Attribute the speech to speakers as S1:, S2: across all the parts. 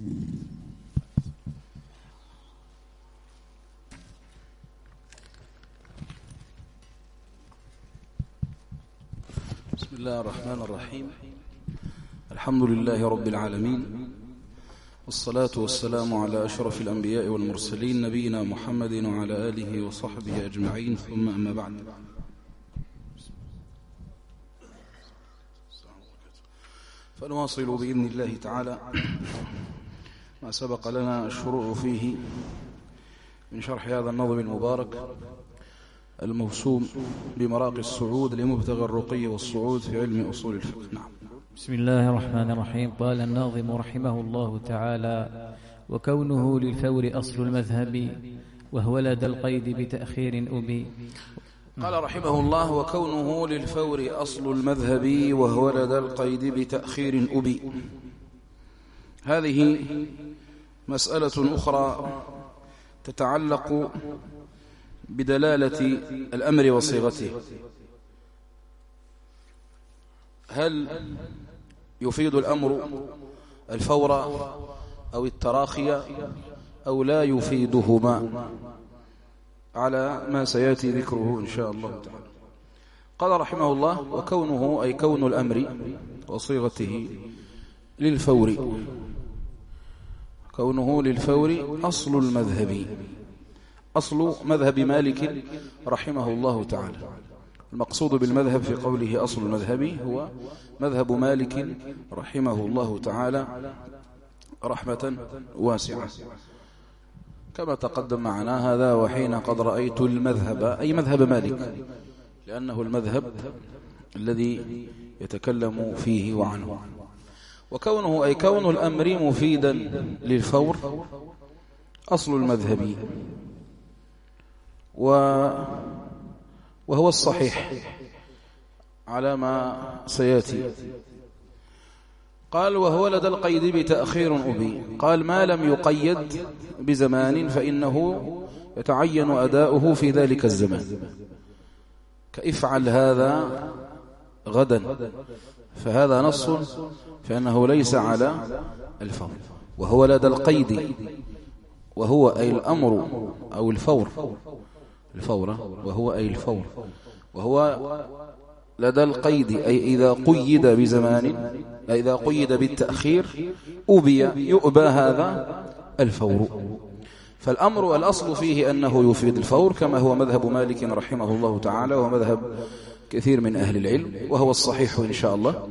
S1: بسم الله الرحمن الرحيم. الحمد لله رب العالمين، والصلاة والسلام على أشرف الأنبياء والمرسلين نبينا محمد وعلى آله وصحبه أجمعين، ثم أما بعد. فنواصل بإذن الله تعالى ما سبق لنا الشروع فيه من شرح هذا النظم المبارك الموسوم بمراقي الصعود لمبتغى الرقي والصعود في علم أصول الفقه. نعم.
S2: بسم الله الرحمن الرحيم. قال الناظم رحمه الله تعالى: وكونه للفور أصل المذهب وهو لدى القيد بتأخير أبي.
S1: قال رحمه الله: وكونه للفور أصل المذهب وهو لدى القيد بتأخير أبي. هذه مسألة أخرى تتعلق بدلالة الأمر وصيغته. هل يفيد الأمر الفور أو التراخي أو لا يفيدهما، على ما سيأتي ذكره إن شاء الله تعالى. قال رحمه الله: وكونه أي كون الأمر وصيغته للفور، كونه للفور أصل المذهب، أصل مذهب مالك رحمه الله تعالى. المقصود بالمذهب في قوله أصل المذهب هو مذهب مالك رحمه الله تعالى رحمة واسعة، كما تقدم معنا هذا. وحين قد رأيت المذهب أي مذهب مالك، لأنه المذهب الذي يتكلم فيه وعنه. وكونه أي كون الأمر مفيدا للفور أصل المذهب، وهو الصحيح على ما سيأتي. قال: وهو لدى القيد بتأخير أبي. قال: ما لم يقيد بزمان فإنه يتعين أداؤه في ذلك الزمان، كافعل هذا غدا، فهذا نص فإنه ليس على الفور. وهو لدى القيد، وهو أي الأمر أو الفور، الفورة، وهو أي الفور، وهو لدى القيد أي إذا قيد بزمان، أي إذا قيد بالتأخير أبي يؤبى هذا الفور. فالأمر الأصل فيه أنه يفيد الفور، كما هو مذهب مالك رحمه الله تعالى ومذهب كثير من أهل العلم، وهو الصحيح إن شاء الله.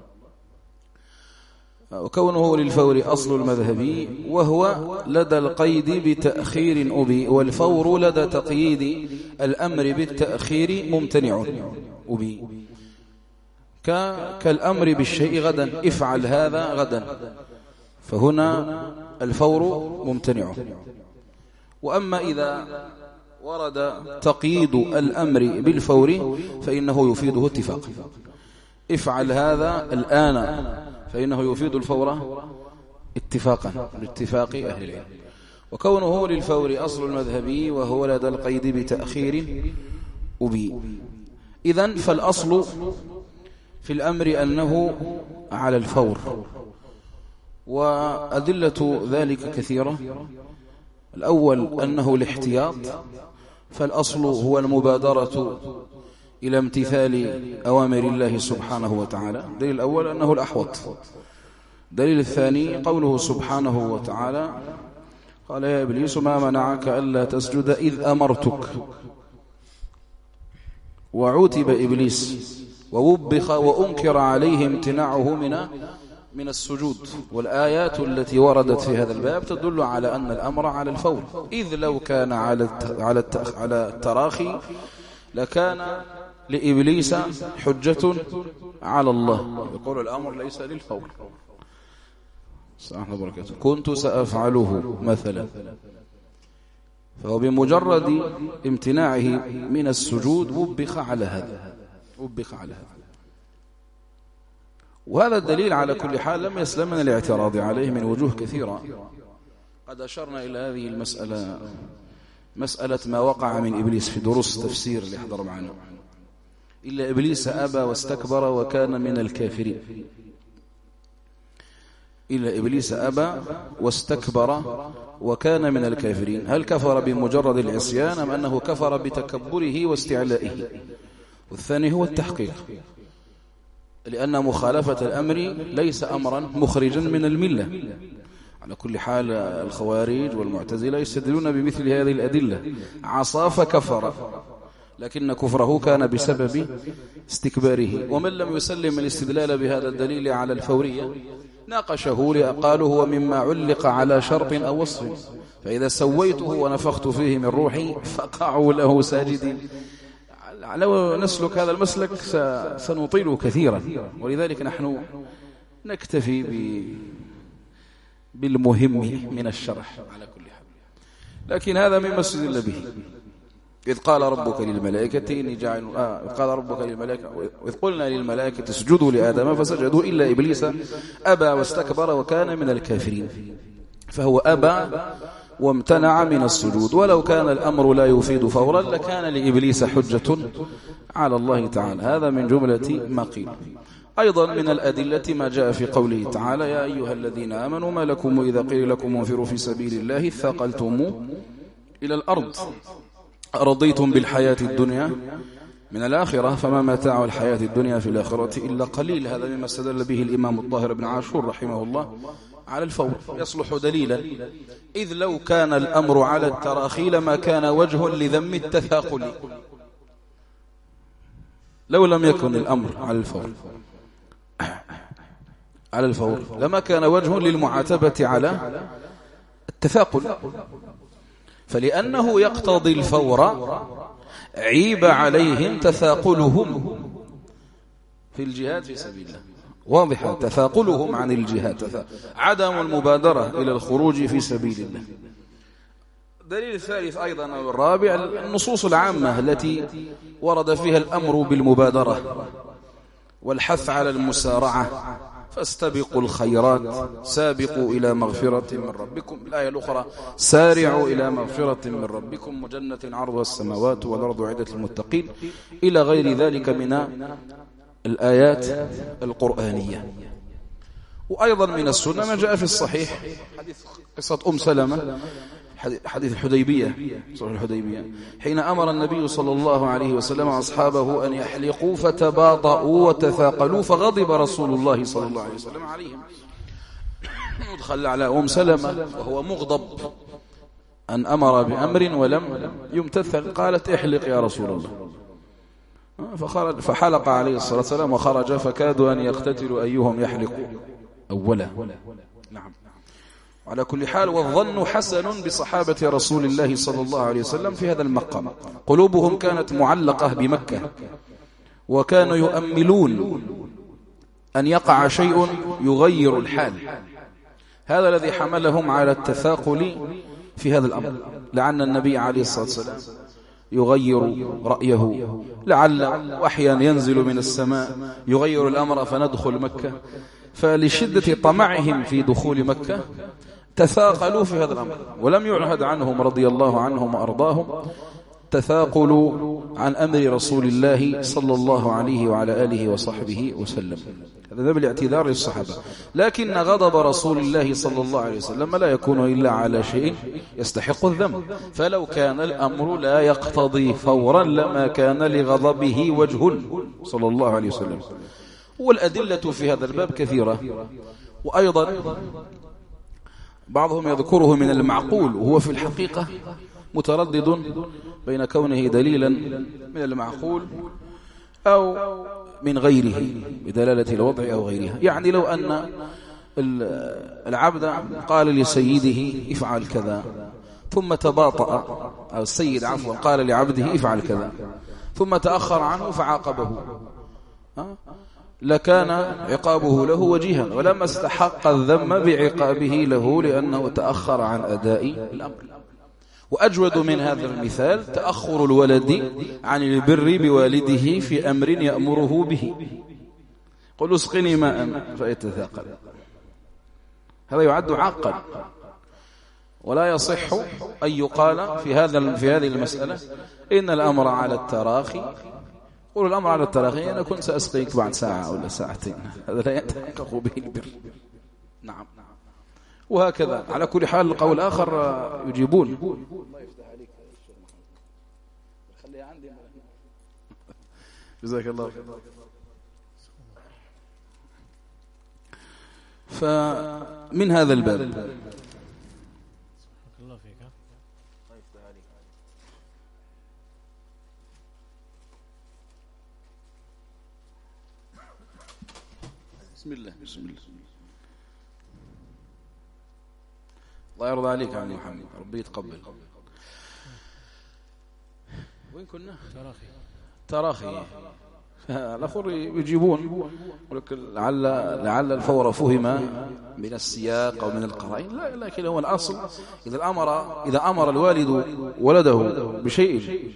S1: وكونه للفور أصل المذهب وهو لدى القيد بتأخير أبي. والفور لدى تقييد الأمر بالتأخير ممتنع أبي، كالأمر بالشيء غدا، افعل هذا غدا، فهنا الفور ممتنع. وأما إذا ورد تقييد الأمر بالفور فإنه يفيده اتفاق. افعل هذا الآن فإنه يفيد الفور اتفاقا، باتفاق أهل العلم. وكونه للفور أصل المذهب وهو لدى القيد بتأخير أبي. إذن فالأصل في الأمر أنه على الفور، وأدلة ذلك كثيرة. الأول أنه الاحتياط، فالأصل هو المبادرة إلى امتثال أوامر الله سبحانه وتعالى. دليل الأول أنه الأحوط. دليل الثاني قوله سبحانه وتعالى: قال: يا إبليس ما منعك ألا تسجد إذ أمرتك. وعوتب إبليس ووبخ وأنكر عليه امتناعه من السجود. والآيات التي وردت في هذا الباب تدل على أن الأمر على الفور، إذ لو كان على التراخي لكان لإبليس حجة على الله، يقول الأمر ليس للفور. السلام عليكم وبركاته. كنت سأفعله مثلا، فهو بمجرد امتناعه من السجود وبخ على هذا، وبخ على هذا. وهذا الدليل على كل حال لم يسلم من الاعتراض عليه من وجوه كثيرة. قد أشرنا إلى هذه المسألة، مسألة ما وقع من إبليس في دروس تفسير اللي حضر معنا. إلا إبليس أبى واستكبر وكان من الكافرين. إلا إبليس أبى واستكبر وكان من الكافرين. هل كفر بمجرد العصيان أم أنه كفر بتكبره واستعلائه؟ والثاني هو التحقيق، لأن مخالفة الأمر ليس أمرا مخرجا من الملة. على كل حال الخوارج والمعتزلة يستدلون بمثل هذه الأدلة. عصى فكفر، لكن كفره كان بسبب استكباره. ومن لم يسلم الاستدلال بهذا الدليل على الفورية ناقشه، قالوا هو مما علق على شرط أو وصف، فإذا سويته ونفخت فيه من روحي فقعوا له ساجدين. لو نسلك هذا المسلك سنطيل كثيرا، ولذلك نحن نكتفي بالمهم من الشرح على كل حال. لكن هذا مما استدل به. إذ قال ربك للملائكة إني جاعل قال ربك للملائكة وإذ قلنا للملائكة اسجدوا لآدم فسجدوا إلا إبليس أبى واستكبر وكان من الكافرين. فهو أبى وامتنع من السجود، ولو كان الأمر لا يفيد فورا لكان لإبليس حجة على الله تعالى. هذا من جملة ما قيل. أيضا من الأدلة ما جاء في قوله تعالى يا أيها الذين آمنوا ما لكم إذا قيل لكم انفروا في سبيل الله ثاقلتم إلى الأرض أرضيتم بالحياة الدنيا من الآخرة فما متاع الحياة الدنيا في الآخرة إلا قليل. هذا مما استدل به الإمام الطاهر بن عاشور رحمه الله على الفور، يصلح دليلا، إذ لو كان الأمر على التراخي لما كان وجه لذم التثاقل. لو لم يكن الأمر على الفور لما كان وجه للمعاتبة على التثاقل، فلأنه يقتضي الفور عيب عليهم تثاقلهم في الجهاد في سبيل الله. واضح تثاقلهم عن الجهاد، عدم المبادرة إلى الخروج في سبيل الله. دليل الثالث أيضا والرابع النصوص العامة التي ورد فيها الأمر بالمبادرة والحث على المسارعة، فاستبقوا الخيرات سابقوا إلى مغفرة من ربكم. الآية الأخرى سارعوا إلى مغفرة من ربكم وجنة عرضها السماوات والأرض أعدت للمتقين، إلى غير ذلك من الآيات القرآنية. وأيضا من السنة ما جاء في الصحيح حديث قصة سلمة، حديث الحديبية، صلح الحديبية، حين أمر النبي صلى الله عليه وسلم أصحابه أن يحلقوا فتباطؤوا وتثاقلوا فغضب رسول الله صلى الله عليه وسلم عليهم. ودخل على سلمة وهو مغضب أن أمر بأمر ولم يمتثل، قالت احلق يا رسول الله، فحلق عليه الصلاة والسلام وخرج، فكادوا أن يقتتلوا أيهم يحلق أولا. نعم. على كل حال والظن حسن بصحابة رسول الله صلى الله عليه وسلم في هذا المقام. قلوبهم كانت معلقة بمكة، وكانوا يؤملون أن يقع شيء يغير الحال. هذا الذي حملهم على التثاقل في هذا الأمر، لعل النبي عليه الصلاة والسلام يغير رأيه، لعل وحيا ينزل من السماء يغير الأمر فندخل مكة. فلشدة طمعهم في دخول مكة تثاقلوا في هذا الأمر، ولم يعهد عنهم رضي الله عنهم وأرضاهم تثاقلوا عن أمر رسول الله صلى الله عليه وعلى آله وصحبه وسلم. هذا بالاعتذار للصحابة. لكن غضب رسول الله صلى الله عليه وسلم لا يكون إلا على شيء يستحق الذم، فلو كان الأمر لا يقتضي فورا لما كان لغضبه وجه صلى الله عليه وسلم. والأدلة في هذا الباب كثيرة، وأيضا بعضهم يذكره من المعقول، وهو في الحقيقة متردد بين كونه دليلا من المعقول أو من غيره بدلالة الوضع أو غيرها. يعني لو أن العبد قال لسيده افعل كذا ثم تباطأ، أو السيد عفوا قال لعبده افعل كذا ثم تأخر عنه فعاقبه، لكان عقابه له وجيها، ولما استحق الذم بعقابه له لأنه تأخر عن أداء الأمر. وأجود من هذا المثال تأخر الولد عن البر بوالده في أمر يأمره به. قل اسقني ماء فيتثاقل، هذا يعد عاقا، ولا يصح أن يقال في هذه المسألة إن الأمر على التراخي. قول الأمر على التراخي أنا كنت سأسقيك بعد ساعة ولا ساعتين، هذا لا يتحقق به البر. نعم. وهكذا على كل حال. القول آخر يجيبون. جزاك الله خير. فمن هذا الباب بسم الله الله يرضى عليك يا عم محمد، ربي يتقبل. وين كنا؟ تراخي. الأخر يجيبون لعل الفور فهم من السياق أو من القرائن. لا، لكن هو الأصل إذا أمر الوالد ولده بشيء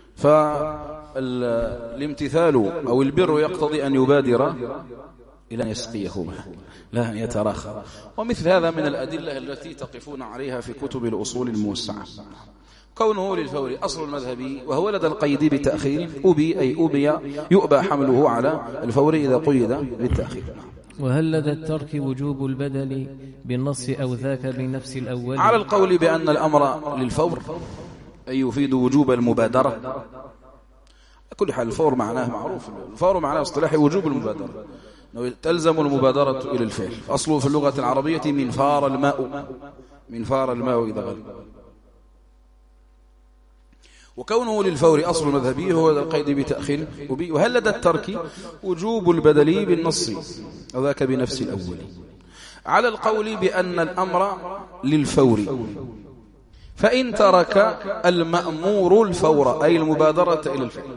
S1: فالامتثال أو البر يقتضي أن يبادر إلى أن يسقيه معه، لا أن يتراخى. ومثل هذا من الأدلة التي تقفون عليها في كتب الأصول الموسعة. كونه للفور أصل المذهبي، وهو لدى القيد بتأخير أبي يؤبى حمله على الفور إذا قيد بالتأخير.
S2: وهل لدى الترك وجوب البدل بالنص أو ذاك بنفس الأول؟
S1: على القول بأن الأمر للفور أي يفيد وجوب المبادرة. كل حال الفور معناه معروف، الفور معناه اصطلاحي وجوب المبادرة، تلزم المبادرة إلى الفعل. أصله في اللغة العربية من فار الماء إذا غلب. وكونه للفور أصل المذهبي هو القيد بتأخير. وهل لدى الترك وجوب البدل بالنص وذاك بنفس الأول. على القول بأن الأمر للفور، فإن ترك المأمور الفور أي المبادرة إلى الفعل،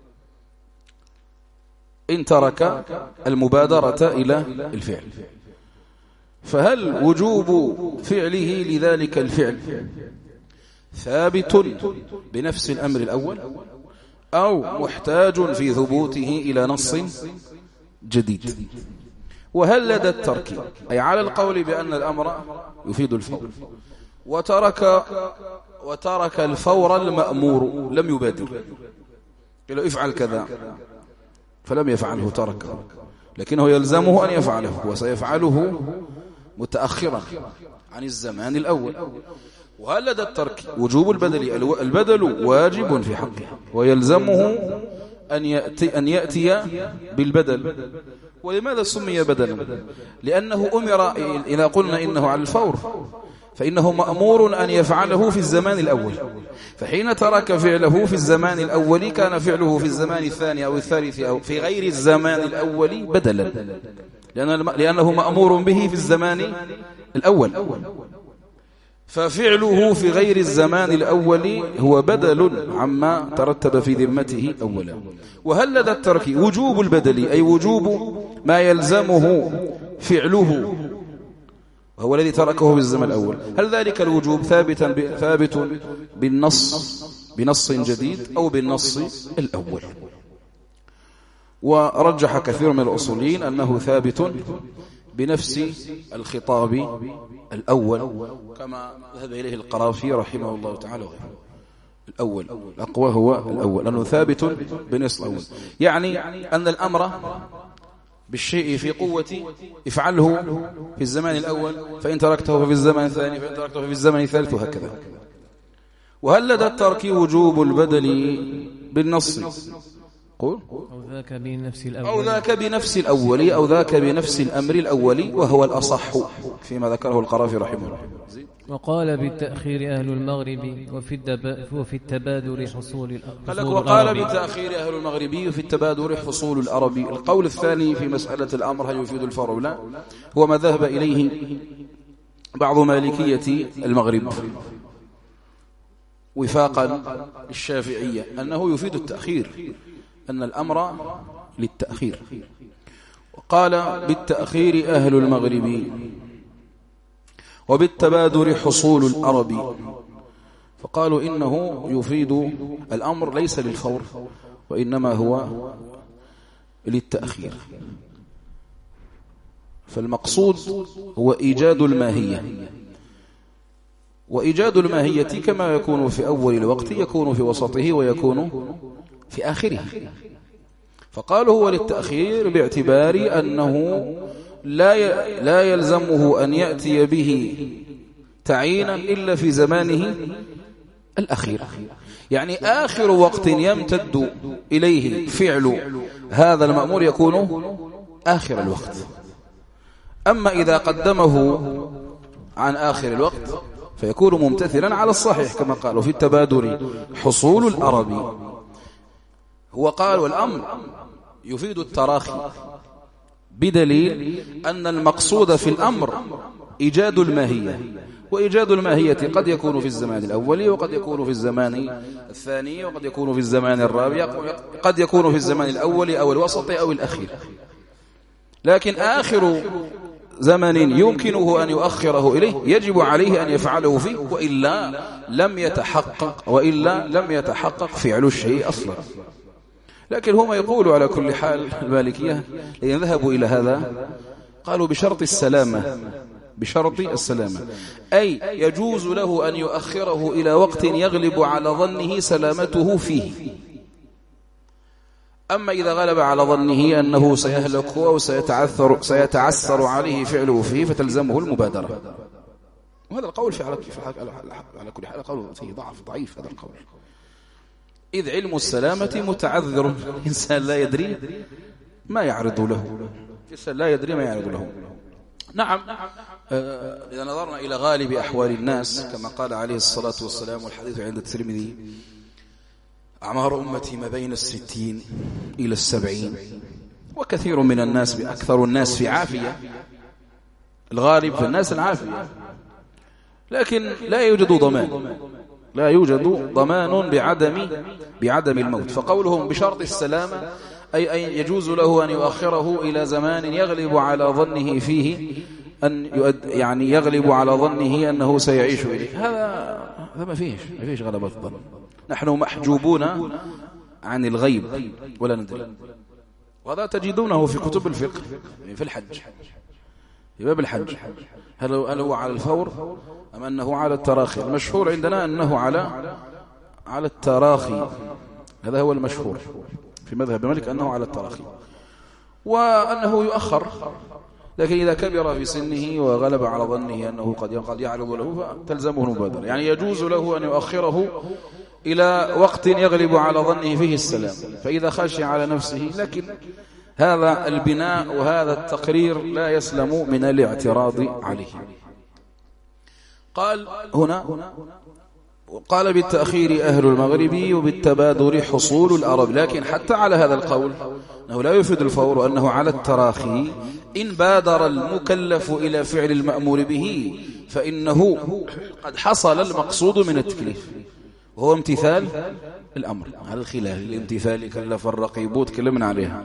S1: إن ترك المبادرة إلى الفعل، فهل وجوب فعله لذلك الفعل ثابت بنفس الأمر الأول أو محتاج في ثبوته إلى نص جديد؟ وهل لدى الترك أي على القول بأن الأمر يفيد الفور وترك الفور المأمور لم يبادر، قال افعل كذا فلم يفعله تركه، لكنه يلزمه أن يفعله وسيفعله متأخرا عن الزمان الأول. وهل لدى الترك وجوب البدل واجب في حقه ويلزمه أن يأتي بالبدل. ولماذا سمي بدلا؟ لأنه أمر، إذا قلنا إنه على الفور فإنه مأمور أن يفعله في الزمان الأول، فحين ترك فعله في الزمان الأول كان فعله في الزمان الثاني أو الثالث أو في غير الزمان الأول بدلا، لأنه مأمور به في الزمان الأول، ففعله في غير الزمان الأول هو بدل عما ترتب في ذمته أولا. وهل لدى الترك وجوب البدل أي وجوب ما يلزمه فعله وهو الذي تركه في الزمن الأول، هل ذلك الوجوب ثابت بنص جديد أو بالنص الأول؟ ورجح كثير من الأصوليين أنه ثابت بنفس الخطاب الأول، كما ذهب إليه القرافي رحمه الله تعالى. الأول الأقوى هو الأول لأنه ثابت بنص الأول، يعني أن الأمر بالشيء في قوة افعله في الزمان الأول، فإن تركته في الزمان الثاني، فإن تركته في الزمان الثالث، وهكذا. وهل لدى الترك وجوب البدل بالنص قول
S2: أو ذاك بنفس الأول
S1: أو ذاك بنفس الأمر الأول، وهو الأصح فيما ذكره القرافي رحمه الله.
S2: وقال بالتأخير أهل المغرب وفي التبادر حصول
S1: وقال بالتأخير أهل المغرب في التبادر حصول الأرب. القول الثاني في مسألة الأمر هل يفيد الفور أو لا هو ما ذهب إليه بعض مالكية المغرب وفاقا الشافعية أنه يفيد التأخير، أن الأمر للتأخير. وقال بالتأخير أهل المغرب وبالتبادر حصول الأرب، فقالوا إنه يفيد الأمر ليس للفور وإنما هو للتأخير. فالمقصود هو إيجاد الماهية، وإيجاد الماهية كما يكون في أول الوقت يكون في وسطه ويكون في آخره. فقالوا هو للتأخير باعتبار أنه لا يلزمه أن يأتي به تعيينا إلا في زمانه الأخير. يعني آخر وقت يمتد إليه فعل هذا المأمور يكون آخر الوقت. أما إذا قدمه عن آخر الوقت فيكون ممتثلا على الصحيح كما قالوا في التبادر حصول الأرب. هو قال والأمر يفيد التراخي بدليل أن المقصود في الأمر إيجاد الماهية، وإيجاد الماهية قد يكون في الزمان الأول وقد يكون في الزمان الثاني وقد يكون في الزمان الرابع، قد يكون في الزمان الأول أو الوسط أو الأخير. لكن آخر زمن يمكنه أن يؤخره إليه يجب عليه أن يفعله فيه، وإلا لم يتحقق فعل الشيء أصلا. لكن هم يقولوا على كل حال المالكية إن ذهبوا إلى هذا قالوا بشرط السلامة، أي يجوز له أن يؤخره إلى وقت يغلب على ظنه سلامته فيه. أما إذا غلب على ظنه أنه سيهلك أو سيتعسر عليه فعله فيه فتلزمه المبادرة. وهذا القول على كل حال قول فيه ضعيف هذا القول، إذ علم السلامة متعذر. الإنسان لا يدري ما يعرض له. نعم، إذا نظرنا إلى غالب أحوال الناس كما قال عليه الصلاة والسلام والحديث عند الترمذي: أعمار أمتي ما بين 60 إلى 70. وكثير من الناس أكثر الناس في عافية، الغالب في الناس العافية، لكن لا يوجد ضمان بعدم الموت. فقولهم بشرط السلامة أي يجوز له أن يؤخره إلى زمان يغلب على ظنه فيه يعني يغلب على ظنه أنه سيعيش إليه. هذا ما فيش غلبة الظن. نحن محجوبون عن الغيب ولا ندري، وهذا تجدونه في كتب الفقه في الحج، في باب الحج. هل هو على الفور أم أنه على التراخي؟ المشهور عندنا أنه على التراخي، هذا هو المشهور في مذهب مالك أنه على التراخي، وأنه يؤخر. لكن إذا كبر في سنه وغلب على ظنه أنه قد يعرض له فتلزمه المبادرة. يعني يجوز له أن يؤخره إلى وقت يغلب على ظنه فيه السلام، فإذا خشي على نفسه. لكن هذا البناء وهذا التقرير لا يسلم من الاعتراض عليه. قال هنا: قال بالتأخير أهل المغرب وبالتبادر حصول الأرب. لكن حتى على هذا القول أنه لا يفيد الفور وأنه على التراخي، إن بادر المكلف إلى فعل المأمور به فإنه قد حصل المقصود من التكليف، وهو امتثال الأمر على الخلاف. الامتثال كلف الرقيب تكلمنا عليها،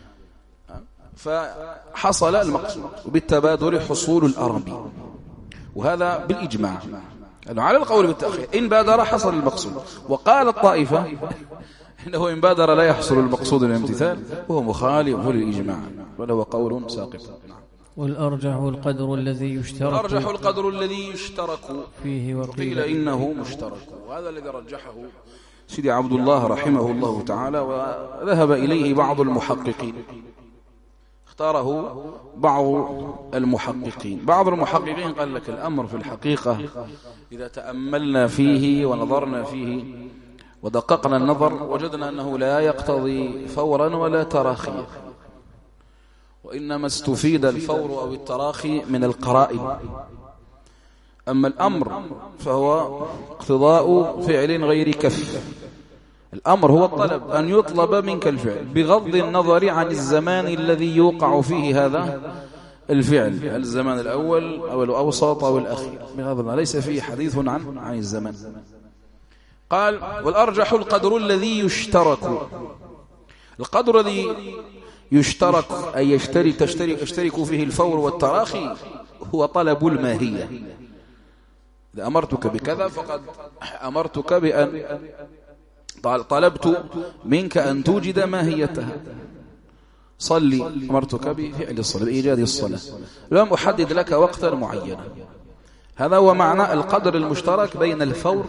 S1: فحصل المقصود. وبالتبادر حصول الأرب، وهذا بالإجماع على القول بالتأخير. إن بادر حصل المقصود. وقال الطائفة إنه إن بادر لا يحصل المقصود من الامتثال، وهو مخالف للإجماع، وله قول ساقط.
S2: والأرجح القدر الذي يشترك
S1: فيه، وقيل إنه مشترك. وهذا الذي رجحه سيدي عبد الله رحمه الله تعالى، وذهب إليه بعض المحققين، اختاره بعض المحققين قال لك الأمر في الحقيقة إذا تأملنا فيه ونظرنا فيه ودققنا النظر وجدنا أنه لا يقتضي فورا ولا تراخيا، وإنما استفيد الفور أو التراخي من القرائن. أما الأمر فهو اقتضاء فعل غير كف. الأمر هو الطلب، أن يطلب منك الفعل بغض النظر عن الزمان الذي يوقع فيه هذا الفعل، الزمان الأول أو الأوسط أو الأخير، بغض النظر، ليس فيه حديث عن الزمان. قال: والأرجح القدر الذي يشترك. القدر الذي يشترك أي يشترك فيه الفور والتراخي هو طلب الماهية. إذا أمرتك بكذا فقد أمرتك بأن طلبت منك أن توجد ماهيتها. صلي، أمرتك بفعل الصلاة، بإيجاد الصلاة، لم أحدد لك وقتا معينا. هذا هو معنى القدر المشترك بين الفور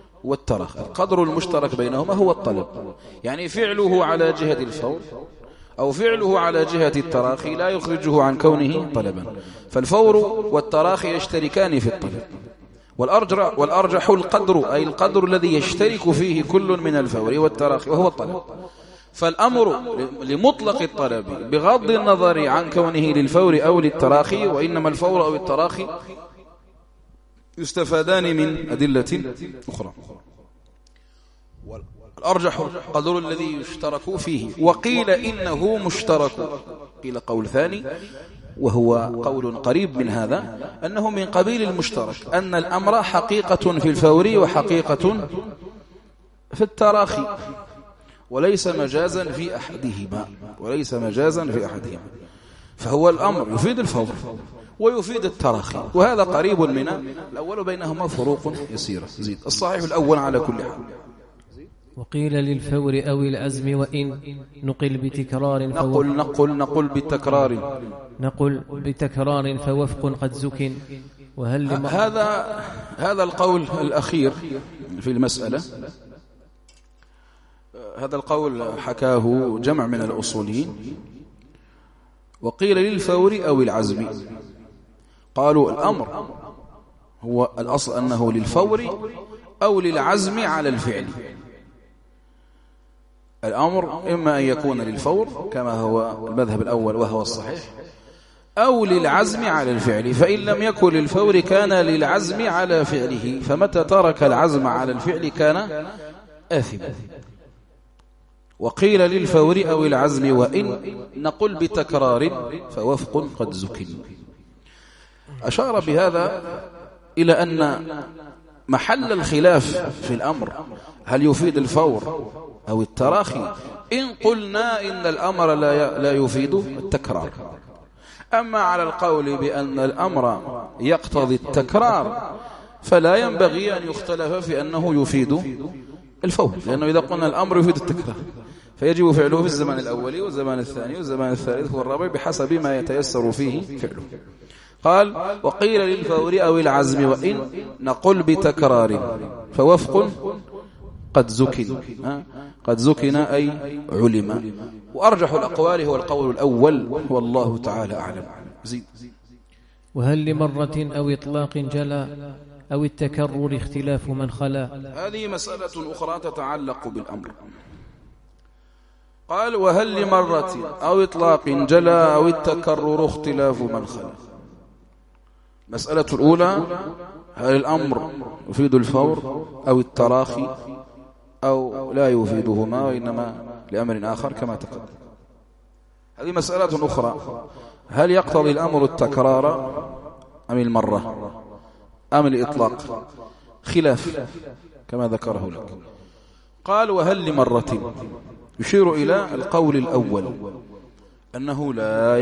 S1: والتراخي. القدر المشترك بينهما هو الطلب، يعني فعله على جهة الفور أو فعله على جهة التراخي لا يخرجه عن كونه طلبا، فالفور والتراخي يشتركان في الطلب. والأرجح القدر، أي القدر الذي يشترك فيه كل من الفور والتراخي وهو الطلب. فالأمر لمطلق الطلب بغض النظر عن كونه للفور أو للتراخي، وإنما الفور أو التراخي يستفادان من أدلة أخرى. الأرجح القدر الذي يشترك فيه، وقيل إنه مشترك، قيل قول ثاني وهو قول قريب من هذا، أنه من قبيل المشترك، أن الأمر حقيقة في الفور وحقيقة في التراخي، وليس مجازا في أحدهما، فهو الأمر يفيد الفور ويفيد التراخي، وهذا قريب من الأول، بينهما فروق يسيرة. زيد الصحيح الأول على كل حال.
S2: وقيل للفور أو العزم وإن نقل بتكرار
S1: نقل بالتكرار،
S2: نقل بتكرار فوفق قد زكن. وهل
S1: هذا القول الأخير في المسألة، هذا القول حكاه جمع من الأصوليين. وقيل للفور أو العزم، قالوا الأمر هو الأصل أنه للفور أو للعزم على الفعل. الأمر إما أن يكون للفور كما هو المذهب الأول وهو الصحيح، أو للعزم على الفعل، فإن لم يكن للفور كان للعزم على فعله، فمتى ترك العزم على الفعل كان آثما. وقيل للفور أو العزم وإن نقل بتكرار فوفق قد زكن. أشار بهذا إلى أن محل الخلاف في الأمر هل يفيد الفور أو التراخي، إن قلنا إن الأمر لا يفيد التكرار. أما على القول بأن الأمر يقتضي التكرار فلا ينبغي أن يختلف في أنه يفيد الفور، لأنه إذا قلنا الأمر يفيد التكرار فيجب فعله في الزمان الأولي والزمان الثاني والزمان الثالث والرابع بحسب ما يتيسر فيه فعله. قال وقيل للفور أو العزم وإن نقل بتكرار فوفق قد زكن أي علم. وأرجح الأقوال هو القول الأول والله تعالى أعلم. زيد.
S2: وهل لمرة أو إطلاق جلا أو التكرر اختلاف من خلا؟
S1: هذه مسألة أخرى تتعلق بالأمر. قال وهل لمرة أو إطلاق جلا أو التكرر اختلاف من خلا. مسألة الأولى هل الأمر يفيد الفور أو التراخي أو لا يفيدهما وإنما لأمر آخر كما تقدم. هذه مسألة أخرى، هل يقتضي الأمر التكرار أم المرة أم الإطلاق؟ خلاف كما ذكره لك. قال وهل لمرة، يشير إلى القول الأول أنه لا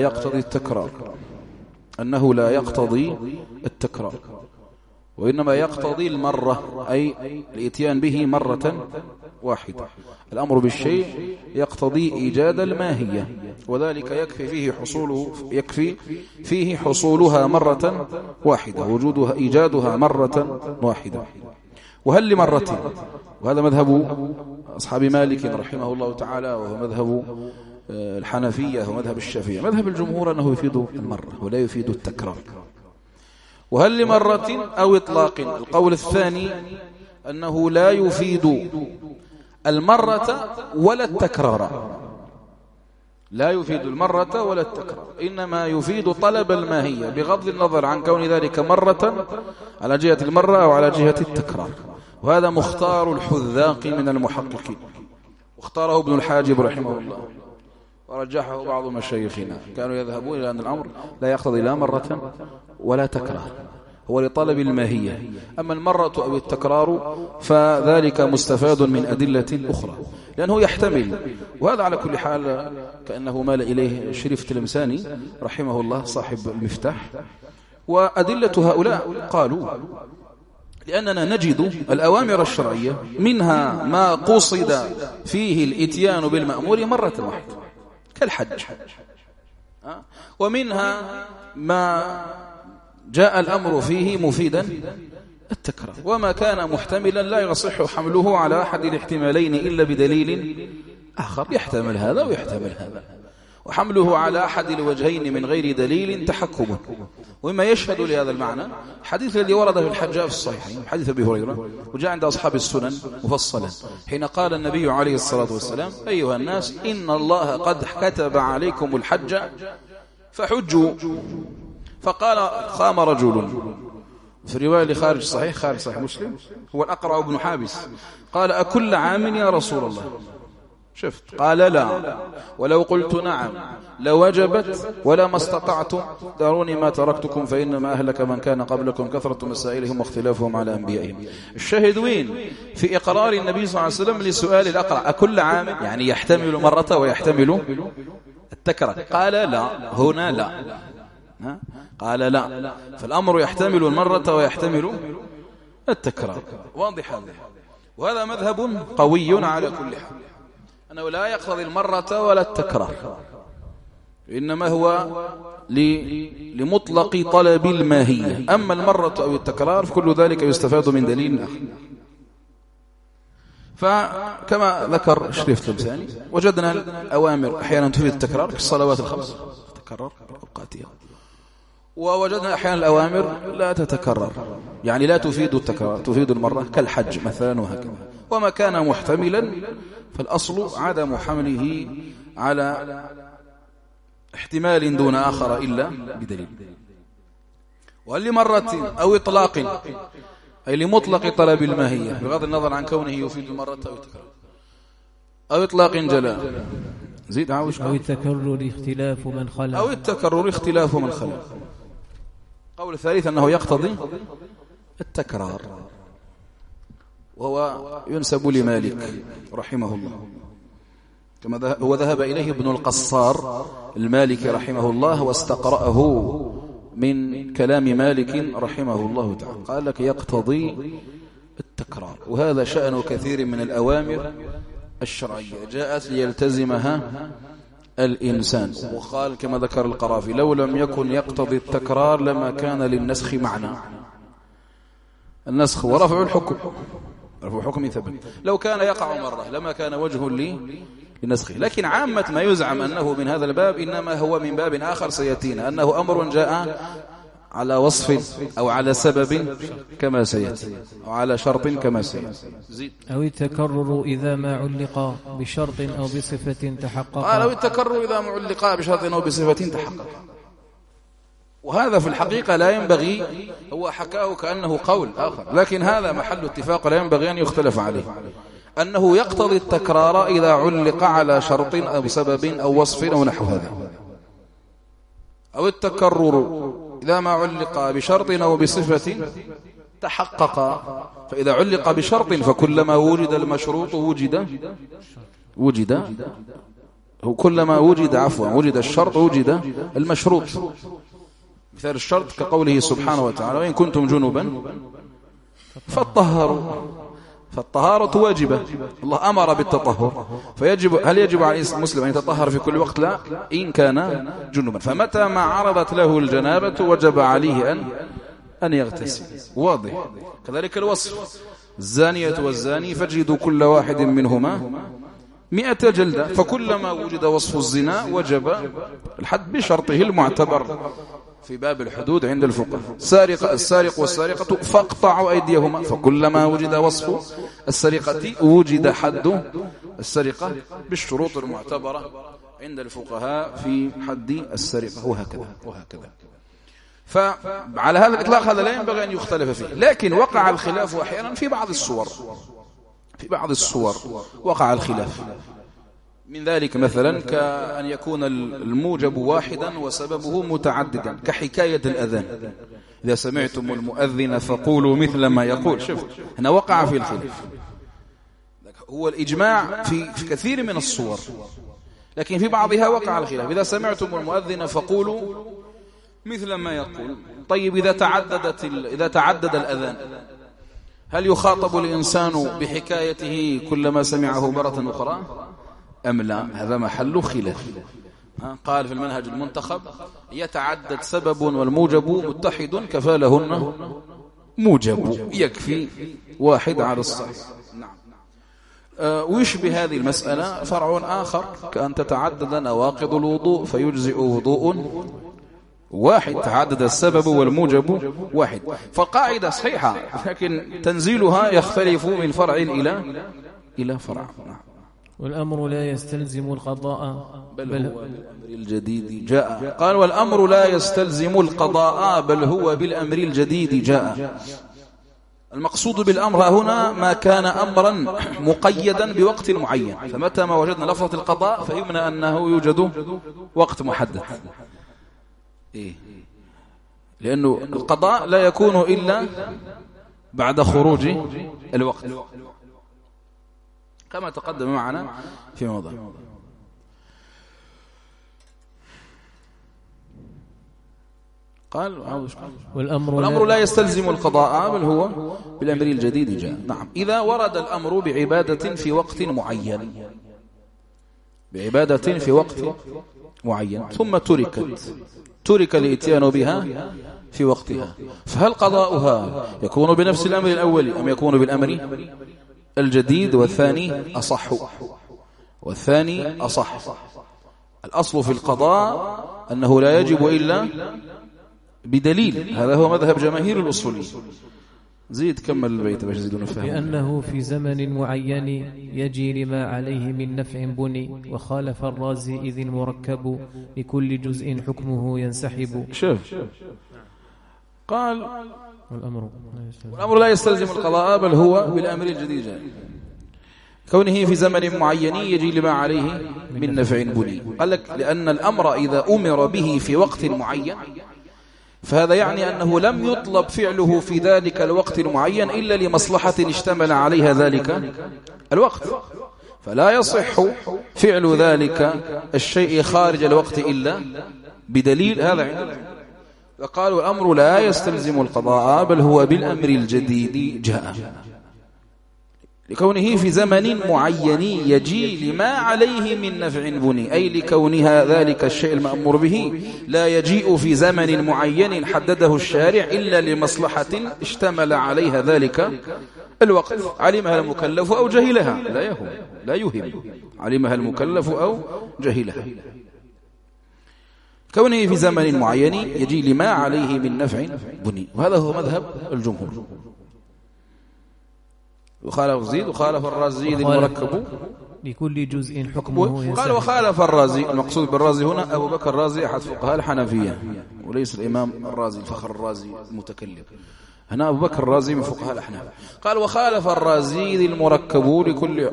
S1: يقتضي التكرار وإنما يقتضي المرة، أي الإتيان به مرة واحدة. الأمر بالشيء يقتضي إيجاد الماهية، وذلك يكفي فيه حصولها مرة واحدة، وجودها إيجادها مرة واحدة. وهل لمرة، وهذا مذهب أصحاب مالك رحمه الله تعالى، وهو مذهب الحنفية ومذهب الشافعية. مذهب الجمهور أنه يفيد المرة ولا يفيد التكرار. وهل لمرة أو إطلاق، القول الثاني أنه لا يفيد المرة ولا التكرار، لا يفيد المرة ولا التكرار، إنما يفيد طلب الماهية بغض النظر عن كون ذلك مرة على جهة المرة أو على جهة التكرار. وهذا مختار الحذاق من المحققين، واختاره ابن الحاجب رحمه الله، ورجحه بعض مشايخنا، كانوا يذهبون إلى أن الأمر لا يقتضي لا مرة ولا تكرار، هو لطلب الماهية. أما المرة أو التكرار فذلك مستفاد من أدلة أخرى، لأنه يحتمل. وهذا على كل حال كأنه مال إليه شريف تلمساني رحمه الله صاحب المفتاح. وأدلة هؤلاء قالوا لأننا نجد الأوامر الشرعية منها ما قصد فيه الإتيان بالمأمور مرة واحدة كالحج، ومنها ما جاء الأمر فيه مفيدا التكرار، وما كان محتملا لا يصح حمله على أحد الاحتمالين إلا بدليل آخر يحتمل هذا ويحتمل هذا. وحمله على أحد الوجهين من غير دليل تحكم. ومما يشهد لهذا المعنى حديث الذي ورد في الحجاء في الصحيحين، حديث أبي هريرة، وجاء عند أصحاب السنن مفصلا، حين قال النبي عليه الصلاة والسلام: أيها الناس، إن الله قد كتب عليكم الحج فحجوا. فقال قام رجل في رواية خارج صحيح مسلم، هو الأقرع بن حابس، قال: أكل عام يا رسول الله؟ شفت؟ قال: لا، ولو قلت نعم لوجبت ولما استطعتم، داروني ما تركتكم فإنما أهلك من كان قبلكم كثرة مسائلهم واختلافهم على أنبيائهم. الشاهد وين؟ في إقرار النبي صلى الله عليه وسلم لسؤال الأقرع: أكل عام؟ يعني يحتمل مرة ويحتمل التكرار. قال: لا، هنا لا. قال: لا، فالأمر يحتمل المرة ويحتمل التكرار. واضح هذا؟ وهذا مذهب قوي على كل حال، أنه لا يقتضي المرة ولا التكرار، إنما هو لمطلق طلب الماهية. أما المرة أو التكرار فكل ذلك يستفاد من دليل آخر. فكما ذكر شريف التلمساني وجدنا الأوامر أحيانا تفيد التكرار في الصلوات الخمس، تكرر أوقاتها، ووجدنا أحيانا الأوامر لا تتكرر، يعني لا تفيد التكرار، تفيد المرة، كالحج مثلا وهكذا. وما كان محتملا فالأصل عدم حمله على احتمال دون آخر إلا بدليل. وهل لمرة أو إطلاق، أي لمطلق طلب الماهية بغض النظر عن كونه يفيد المرة أو التكرار، أو إطلاق جلاء، زيد عاوش،
S2: أو التكرر اختلاف من خلق،
S1: أو التكرر اختلاف من خلق. قول الثالث أنه يقتضي التكرار، وهو ينسب لمالك رحمه الله، كما هو ذهب إليه ابن القصار المالكي رحمه الله واستقرأه من كلام مالك رحمه الله تعالى. قال لك يقتضي التكرار، وهذا شأن كثير من الأوامر الشرعية جاءت ليلتزمها الإنسان. وقال كما ذكر القرافي: لو لم يكن يقتضي التكرار لما كان للنسخ معنى. النسخ ورفع الحكم، رفع الحكم ثبت، لو كان يقع مرة لما كان وجه لنسخه. لكن عامة ما يزعم أنه من هذا الباب إنما هو من باب آخر سيأتينا، أنه أمر جاء على وصف أو على سبب كما سيأتي، أو على شرط كما سيأتي.
S2: أو التكرر إذا ما علق بشرط أو بصفة تحقق.
S1: قال: أو التكرر إذا ما علق بشرط أو بصفة تحقق. وهذا في الحقيقة لا ينبغي، هو حكاه كأنه قول آخر، لكن هذا محل اتفاق لا ينبغي أن يختلف عليه، أنه يقتضي التكرار إذا علق على شرط أو سبب أو وصف أو نحو هذا. أو التكرر إذا ما علق بشرط أو بصفة تحقق. فإذا علق بشرط فكلما وجد المشروط وجد كلما وجد الشرط وجد المشروط. مثال الشرط كقوله سبحانه وتعالى: وإن كنتم جنبا فالطهاروا. فالطهارة واجبة، الله أمر بالتطهر، هل يجب على المسلم أن يتطهر في كل وقت؟ لا، إن كان جنبا، فمتى ما عرضت له الجنابة وجب عليه أن يغتسل. واضح. كذلك الوصف: الزانية والزاني فاجلدوا كل واحد منهما 100 جلدة. فكلما وجد وصف الزنا وجب الحد بشرطه المعتبر في باب الحدود عند الفقهاء: السارق والسارقة فاقطعوا أيديهما. فكلما وجد وصف السرقة وجد حد السرقة بالشروط المعتبرة عند الفقهاء في حد السرقة، وهكذا. فعلى هذا الإطلاق هذا لا ينبغي أن يختلف فيه. لكن وقع الخلاف أحيانا في بعض الصور وقع الخلاف. من ذلك مثلا كأن يكون الموجب واحدا وسببه متعددا، كحكاية الأذان: إذا سمعتم المؤذن فقولوا مثل ما يقول. شوف هنا وقع في الخلاف، هو الإجماع في كثير من الصور، لكن في بعضها وقع الخلاف. إذا سمعتم المؤذن فقولوا مثل ما يقول. طيب إذا تعدد الأذان، هل يخاطب الإنسان بحكايته كلما سمعه مرة أخرى أم لا؟ هذا محل خلاف. قال في المنهج المنتخب: يتعدد سبب والموجب متحد كفى لهن موجب، يكفي واحد على الصحيح. نعم. ويشبه هذه المسألة فرع آخر كأن تتعدد نواقض الوضوء فيجزئ وضوء واحد، تعدد السبب والموجب واحد. فالقاعدة صحيحة، لكن تنزيلها يختلف من فرع إلى فرع.
S2: والأمر لا يستلزم القضاء
S1: بل هو بالأمر الجديد جاء. قال والأمر لا يستلزم القضاء بل هو بالأمر الجديد جاء. المقصود بالأمر هنا ما كان أمرا مقيدا بوقت معين، فمتى ما وجدنا لفظة القضاء فهمنا أنه يوجد وقت محدد. لأنه القضاء لا يكون إلا بعد خروج الوقت كما تقدم معنا في موضوع. قال والأمر لا يستلزم القضاء بل هو بالأمر الجديد جاء. نعم، إذا ورد الأمر بعبادة في وقت معين، بعبادة في وقت معين ثم ترك الاتيان بها في وقتها، فهل قضاؤها يكون بنفس الأمر الأول أم يكون بالأمر الجديد؟ والثاني أصح. الأصل في القضاء أنه لا يجب إلا بدليل، هذا هو مذهب جماهير الأصوليين. زيد كمل البيت باش يزيدون الفهم.
S2: لأنه في زمن معين يجي لما عليه من نفع بني، وخالف الرازي إذ المركب لكل جزء حكمه ينسحب.
S1: شوف قال والأمر لا يستلزم القضاء بل هو بالأمر الجديد جاء، كونه في زمن معين يجي لما عليه من نفع بني. قال لك لأن الأمر إذا أمر به في وقت معين فهذا يعني أنه لم يطلب فعله في ذلك الوقت المعين إلا لمصلحة اشتمل عليها ذلك الوقت، فلا يصح فعل ذلك الشيء خارج الوقت إلا بدليل. هذا عندنا. فقالوا الأمر لا يستلزم القضاء بل هو بالأمر الجديد جاء، لكونه في زمن معين يجي لما عليه من نفع بني، أي لكونها ذلك الشيء المأمور به لا يجيء في زمن معين حدده الشارع إلا لمصلحة اشتمل عليها ذلك الوقت، علمها المكلف أو جهلها. لا يهم علمها المكلف أو جهلها. كونه في زمن معين يجي لما عليه من نفع بني، وهذا هو مذهب الجمهور. وخالف الرازي المركب
S2: لكل جزء حكمه.
S1: قال وخالف الرازي، المقصود بالرازي هنا أبو بكر الرازي أحد فقهاء الحنفية، وليس الإمام الرازي الفخر الرازي المتكلم، هنا أبو بكر الرازي من فقهاء الأحناف. قال وخالف الرازي المركب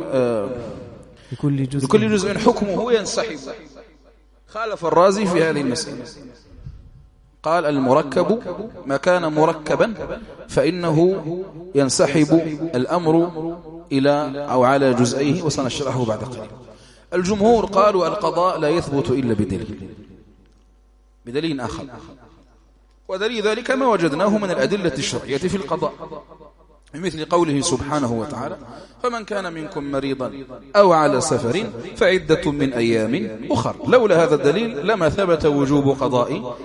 S1: لكل جزء حكمه ينسحب. خالف الرازي في هذه المسألة، قال المركب ما كان مركبا فإنه ينسحب الأمر إلى أو على جزئيه، وسنشرحه بعد قليل. الجمهور قالوا القضاء لا يثبت إلا بدليل آخر، ودليل ذلك ما وجدناه من الأدلة الشرعية في القضاء، مثل قوله سبحانه وتعالى فمن كان منكم مريضا أو على سفر فعدة من أيام أخر. لولا هذا الدليل لما ثبت وجوب قضاء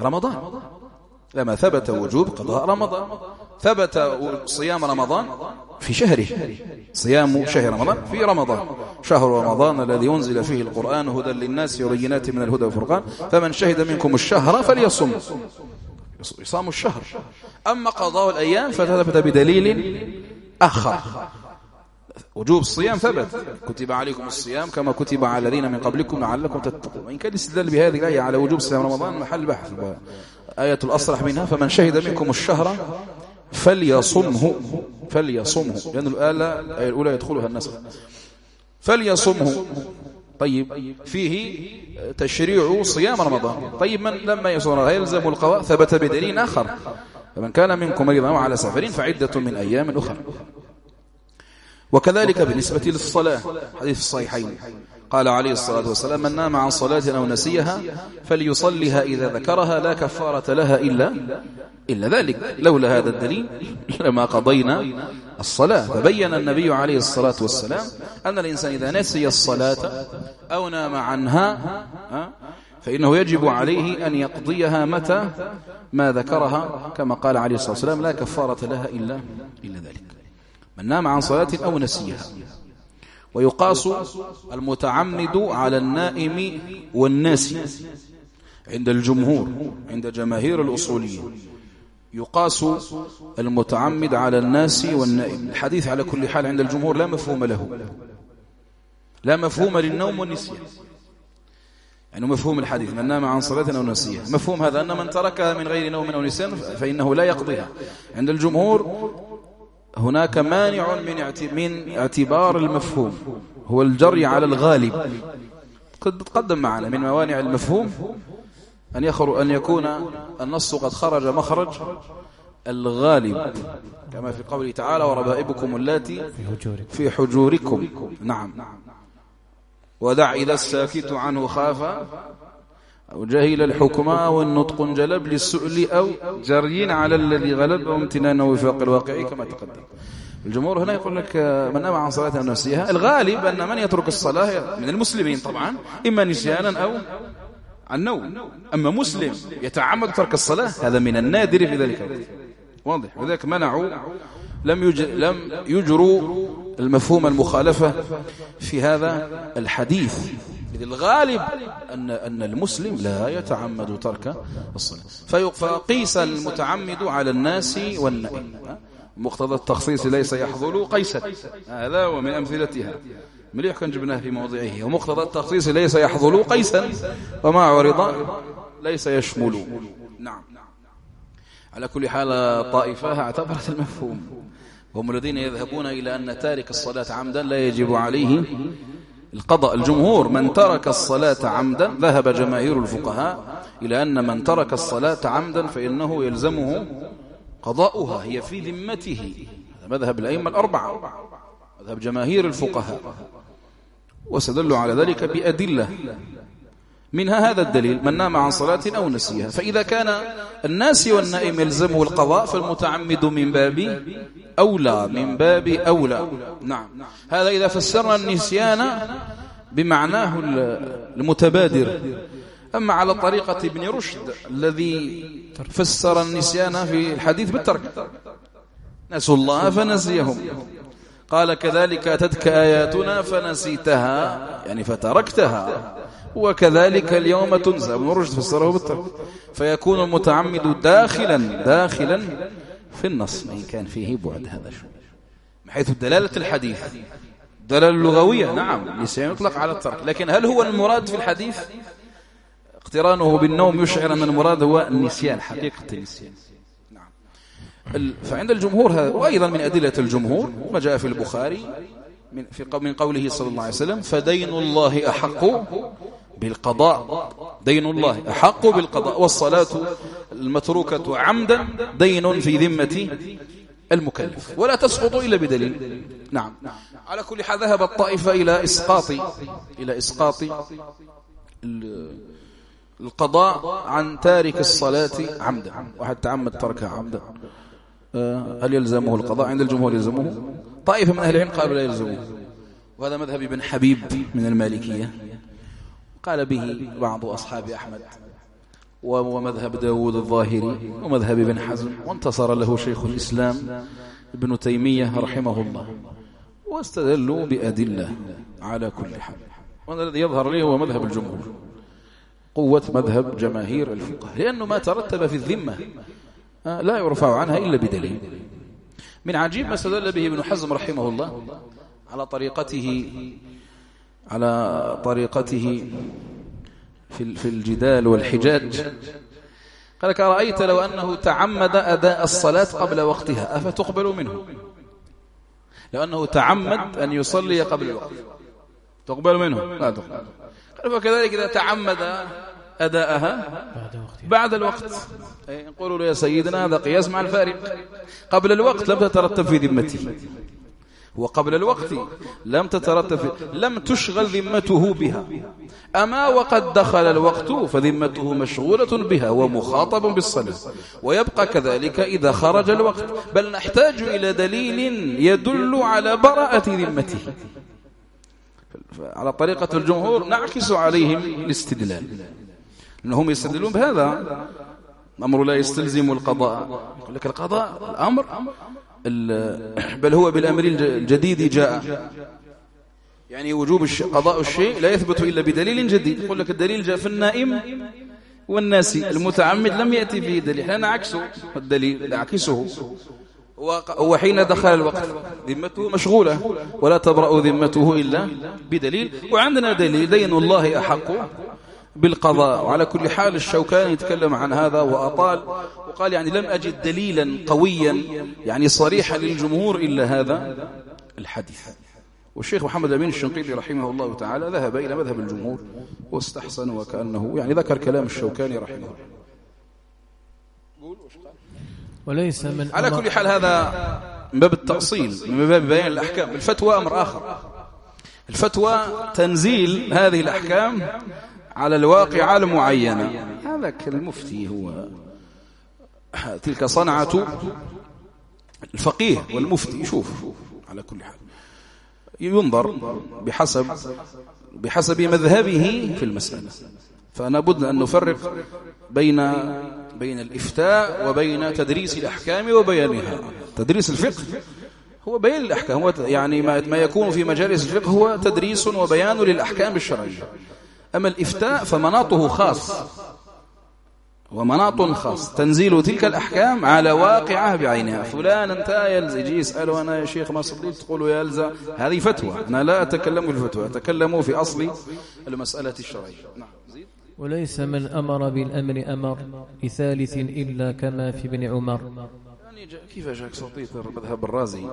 S1: رمضان، ثبت صيام رمضان في شهره، صيام شهر رمضان في رمضان، شهر رمضان الذي ينزل فيه القرآن هدى للناس وبينات من الهدى والفرقان، فمن شهد منكم الشهر فليصم، يصام الشهر. أما قضاء الأيام فثبت بدليل آخر، وجوب الصيام ثبت، كتب عليكم الصيام كما كتب على الذين من قبلكم لعلكم تتقون. وإن كان الاستدلال بهذه الآية على وجوب صيام رمضان محل بحث، آية الأصرح منها فمن شهد منكم الشهر فليصمه، لأن الآية الأولى يدخلها النسخ، فليصمه. طيب فيه تشريع صيام رمضان. طيب من لما يصوم يلزم القضاء، ثبت بدليل آخر فمن كان منكم مريضا أو على سفر فعدة من أيام أخرى. وكذلك بالنسبة للصلاة، حديث الصحيحين قال عليه الصلاة والسلام من نام عن صلاة أو نسيها فليصليها إذا ذكرها لا كفارة لها إلا ذلك. لولا هذا الدليل لما قضينا الصلاة. فبين النبي عليه الصلاة والسلام أن الإنسان إذا نسي الصلاة أو نام عنها فإنه يجب عليه أن يقضيها متى ما ذكرها، كما قال عليه الصلاة والسلام لا كفارة لها إلا ذلك. من نام عن صلاة أو نسيها. ويقاس المتعمد على النائم والناسي عند الجمهور، عند جماهير الأصوليين يقاس المتعمد على الناس والنائم. الحديث على كل حال عند الجمهور لا مفهوم له، لا مفهوم للنوم والنسيان، يعني مفهوم الحديث من نام عن صلاة أو نسيها، مفهوم هذا أن من تركها من غير نوم أو نسيان فإنه لا يقضيها. عند الجمهور هناك مانع من اعتبار المفهوم، هو الجري على الغالب. قد تقدم معنا من موانع المفهوم أن يكون النص قد خرج مخرج الغالب، كما في قوله تعالى وربائبكم اللاتي في حجوركم. نعم. ودع إذا الساكت عنه خاف أو جهل الحكم أو النطق جلب للسؤل أو جري على الذي غلب أو امتنان وفاق الواقع كما تقدم. الجمهور هنا يقول لك من نام عن صلاة نفسها، الغالب أن من يترك الصلاة من المسلمين طبعا إما نسيانا أو عن نوم، أما مسلم يتعمد ترك الصلاة هذا من النادر في ذلك. واضح. وذلك منعوا لم يجروا المفهوم المخالفة في هذا الحديث، إذ الغالب أن المسلم لا يتعمد ترك الصلاة، فقيس المتعمد على الناس والنائم. مقتضى التخصيص ليس يحظل قيسا، هذا ومن أمثلتها مليح كان جبناه في موضعه. ومقتضى التخصيص ليس يحظل قيسا وما عرض ليس يشمل. نعم. على كل حال طائفة اعتبرت المفهوم، وهم الذين يذهبون إلى أن تارك الصلاة عمدا لا يجب عليه القضاء. الجمهور من ترك الصلاة عمدا، ذهب جماهير الفقهاء إلى أن من ترك الصلاة عمدا فإنه يلزمه قضاؤها، هي في ذمته. هذا مذهب الأئمة الأربعة، مذهب جماهير الفقهاء، واستدلوا على ذلك بأدلة، منها هذا الدليل من نام عن صلاة أو نسيها. فإذا كان الناس والنائم يلزمه القضاء فالمتعمد من باب أولى، من باب أولى. نعم. هذا إذا فسرنا النسيان بمعناه المتبادر. أما على طريقة ابن رشد الذي فسر النسيان في الحديث بالترك، نسوا الله فنسيهم، قال كذلك أتتك آياتنا فنسيتها يعني فتركتها، وكذلك اليوم تنسى. ابن رشد فسره بالترك، فيكون المتعمد داخلا في النص إن كان فيه بعد هذا شو، من حيث دلالة الحديث دلالة اللغوية. نعم النسيان يطلق على الترك، لكن هل هو المراد في الحديث؟ اقترانه بالنوم يشعر أن المراد هو النسيان، حقيقة النسيان. نعم. فعند الجمهور هذا، وأيضا من أدلة الجمهور ما جاء في البخاري من قوله صلى الله عليه وسلم فدين الله أحق بالقضاء، دين الله أحق بالقضاء، والصلاة المتروكة عمدا دين في ذمة المكلف ولا تسقط إلا بدليل. نعم. على كل حال ذهب الطائفة إلى إسقاط القضاء عن تارك الصلاة عمدا، واحد تعمد تركها عمدا هل يلزمه القضاء؟ عند الجمهور يلزمه. طائفة من أهل العلم قالوا لا يلزمه، وهذا مذهب ابن حبيب من المالكية، قال به بعض أصحاب أحمد ومذهب داود الظاهري ومذهب ابن حزم، وانتصر له شيخ الإسلام ابن تيمية رحمه الله، واستدلوا بأدلة. على كل حال والذي يظهر لي هو مذهب الجمهور، قوة مذهب جماهير الفقهاء، لأنه ما ترتب في الذمة لا يرفع عنها إلا بدليل. من عجيب ما استدل به ابن حزم رحمه الله على طريقته في الجدال والحجاج. قال لك أرأيت لو أنه تعمد أداء الصلاة قبل وقتها أفتقبل منه؟ لو أنه تعمد أن يصلي قبل الوقت تقبل منه؟ لا تقبل. قال فكذلك إذا تعمد أداءها بعد الوقت يقولوا له يا سيدنا هذا قياس مع الفارق، قبل الوقت لم تترتب في ذمته، وقبل الوقت لم تترتب لم تشغل ذمته بها، أما وقد دخل الوقت فذمته مشغولة بها ومخاطب بالصلاة، ويبقى كذلك إذا خرج الوقت، بل نحتاج إلى دليل يدل على براءة ذمته. على طريقة الجمهور نعكس عليهم الاستدلال، أنهم يستدلون بهذا الأمر لا يستلزم القضاء. يقول لك القضاء الأمر بل هو بالأمر الجديد جاء، يعني وجوب قضاء الشيء لا يثبت إلا بدليل جديد. يقول لك الدليل جاء في النائم والناسي، المتعمد لم يأتي فيه دليل، احنا نعكسه، الدليل نعكسه. وحين دخل الوقت ذمته مشغولة ولا تبرأ ذمته إلا بدليل، وعندنا دليل دين الله أحق بالقضاء. وعلى كل حال الشوكاني يتكلم عن هذا وأطال وقال يعني لم أجد دليلا قويا يعني صريحا للجمهور إلا هذا الحديث. والشيخ محمد أمين الشنقيطي رحمه الله تعالى ذهب إلى مذهب الجمهور واستحسن، وكأنه يعني ذكر كلام الشوكاني رحمه الله.
S2: وليس من
S1: على كل حال هذا من باب التأصيل، من باب بيان الأحكام. الفتوى أمر آخر. الفتوى تنزيل هذه الأحكام على الواقع المعينة، هذا المفتي هو تلك صنعة الفقيه والمفتي. شوف على كل حال ينظر بحسب مذهبه في المسألة. فأنا بد أن نفرق بين الإفتاء وبين تدريس الأحكام وبيانها. تدريس الفقه هو بيان الأحكام، هو يعني ما يكون في مجالس الفقه هو تدريس وبيان للأحكام الشرعية. أما الإفتاء فمناطه خاص ومناط خاص، تنزيل تلك الأحكام على واقعة بعينها. فلان انت يجي يسأله أنا يا شيخ ما صليت، تقول يا يلزم، هذه فتوى. أنا لا أتكلم في الفتوى، أتكلم في أصل المسألة الشرعية. نعم.
S2: وليس من أمر بالأمر أمر بثالث إلا كما في ابن عمر.
S1: يعني كيف جاك صوتي مذهب الرازي؟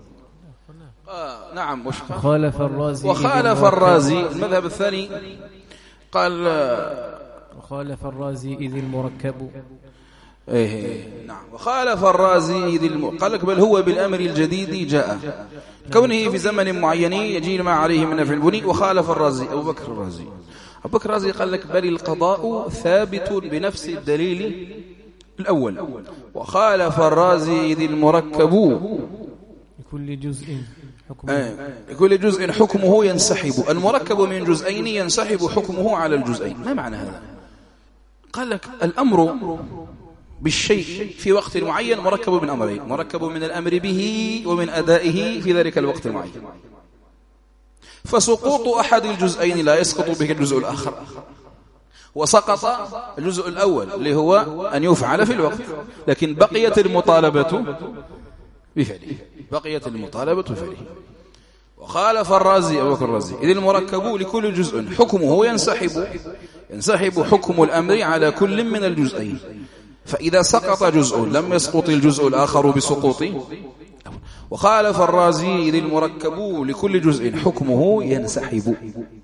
S1: نعم.
S2: خالف الرازي
S1: وخالف الرازي المذهب الثاني قال
S2: وخالف الرازي إذ المركب.
S1: نعم. وخالف الرازي قال لك بل هو بالأمر الجديد جاء كونه في زمن معين يجي ما عليه من نفع البني. وخالف الرازي أبو بكر الرازي. أبو بكر الرازي قال لك بل القضاء ثابت بنفس الدليل الأول. وخالف الرازي إذ المركب
S2: لكل جزء حكمه.
S1: كل جزء حكمه ينسحب. المركب من جزئين ينسحب حكمه على الجزئين. ما معنى هذا؟ قال لك الأمر بالشيء في وقت معين مركب من أمرين، مركب من الأمر به ومن أدائه في ذلك الوقت المعين. فسقوط أحد الجزئين لا يسقط به الجزء الآخر، وسقط الجزء الأول اللي هو أن يفعل في الوقت، لكن بقيت المطالبة بفعله. بقيت المطالبة بفعله. وخالف الرازي أبو بكر الرازي إذ المركب لكل جزء حكمه ينسحب حكم الأمر على كل من الجزئين. فإذا سقط جزء لم يسقط الجزء الآخر بسقوطه. وخالف الرازي إذ المركب لكل جزء حكمه ينسحب.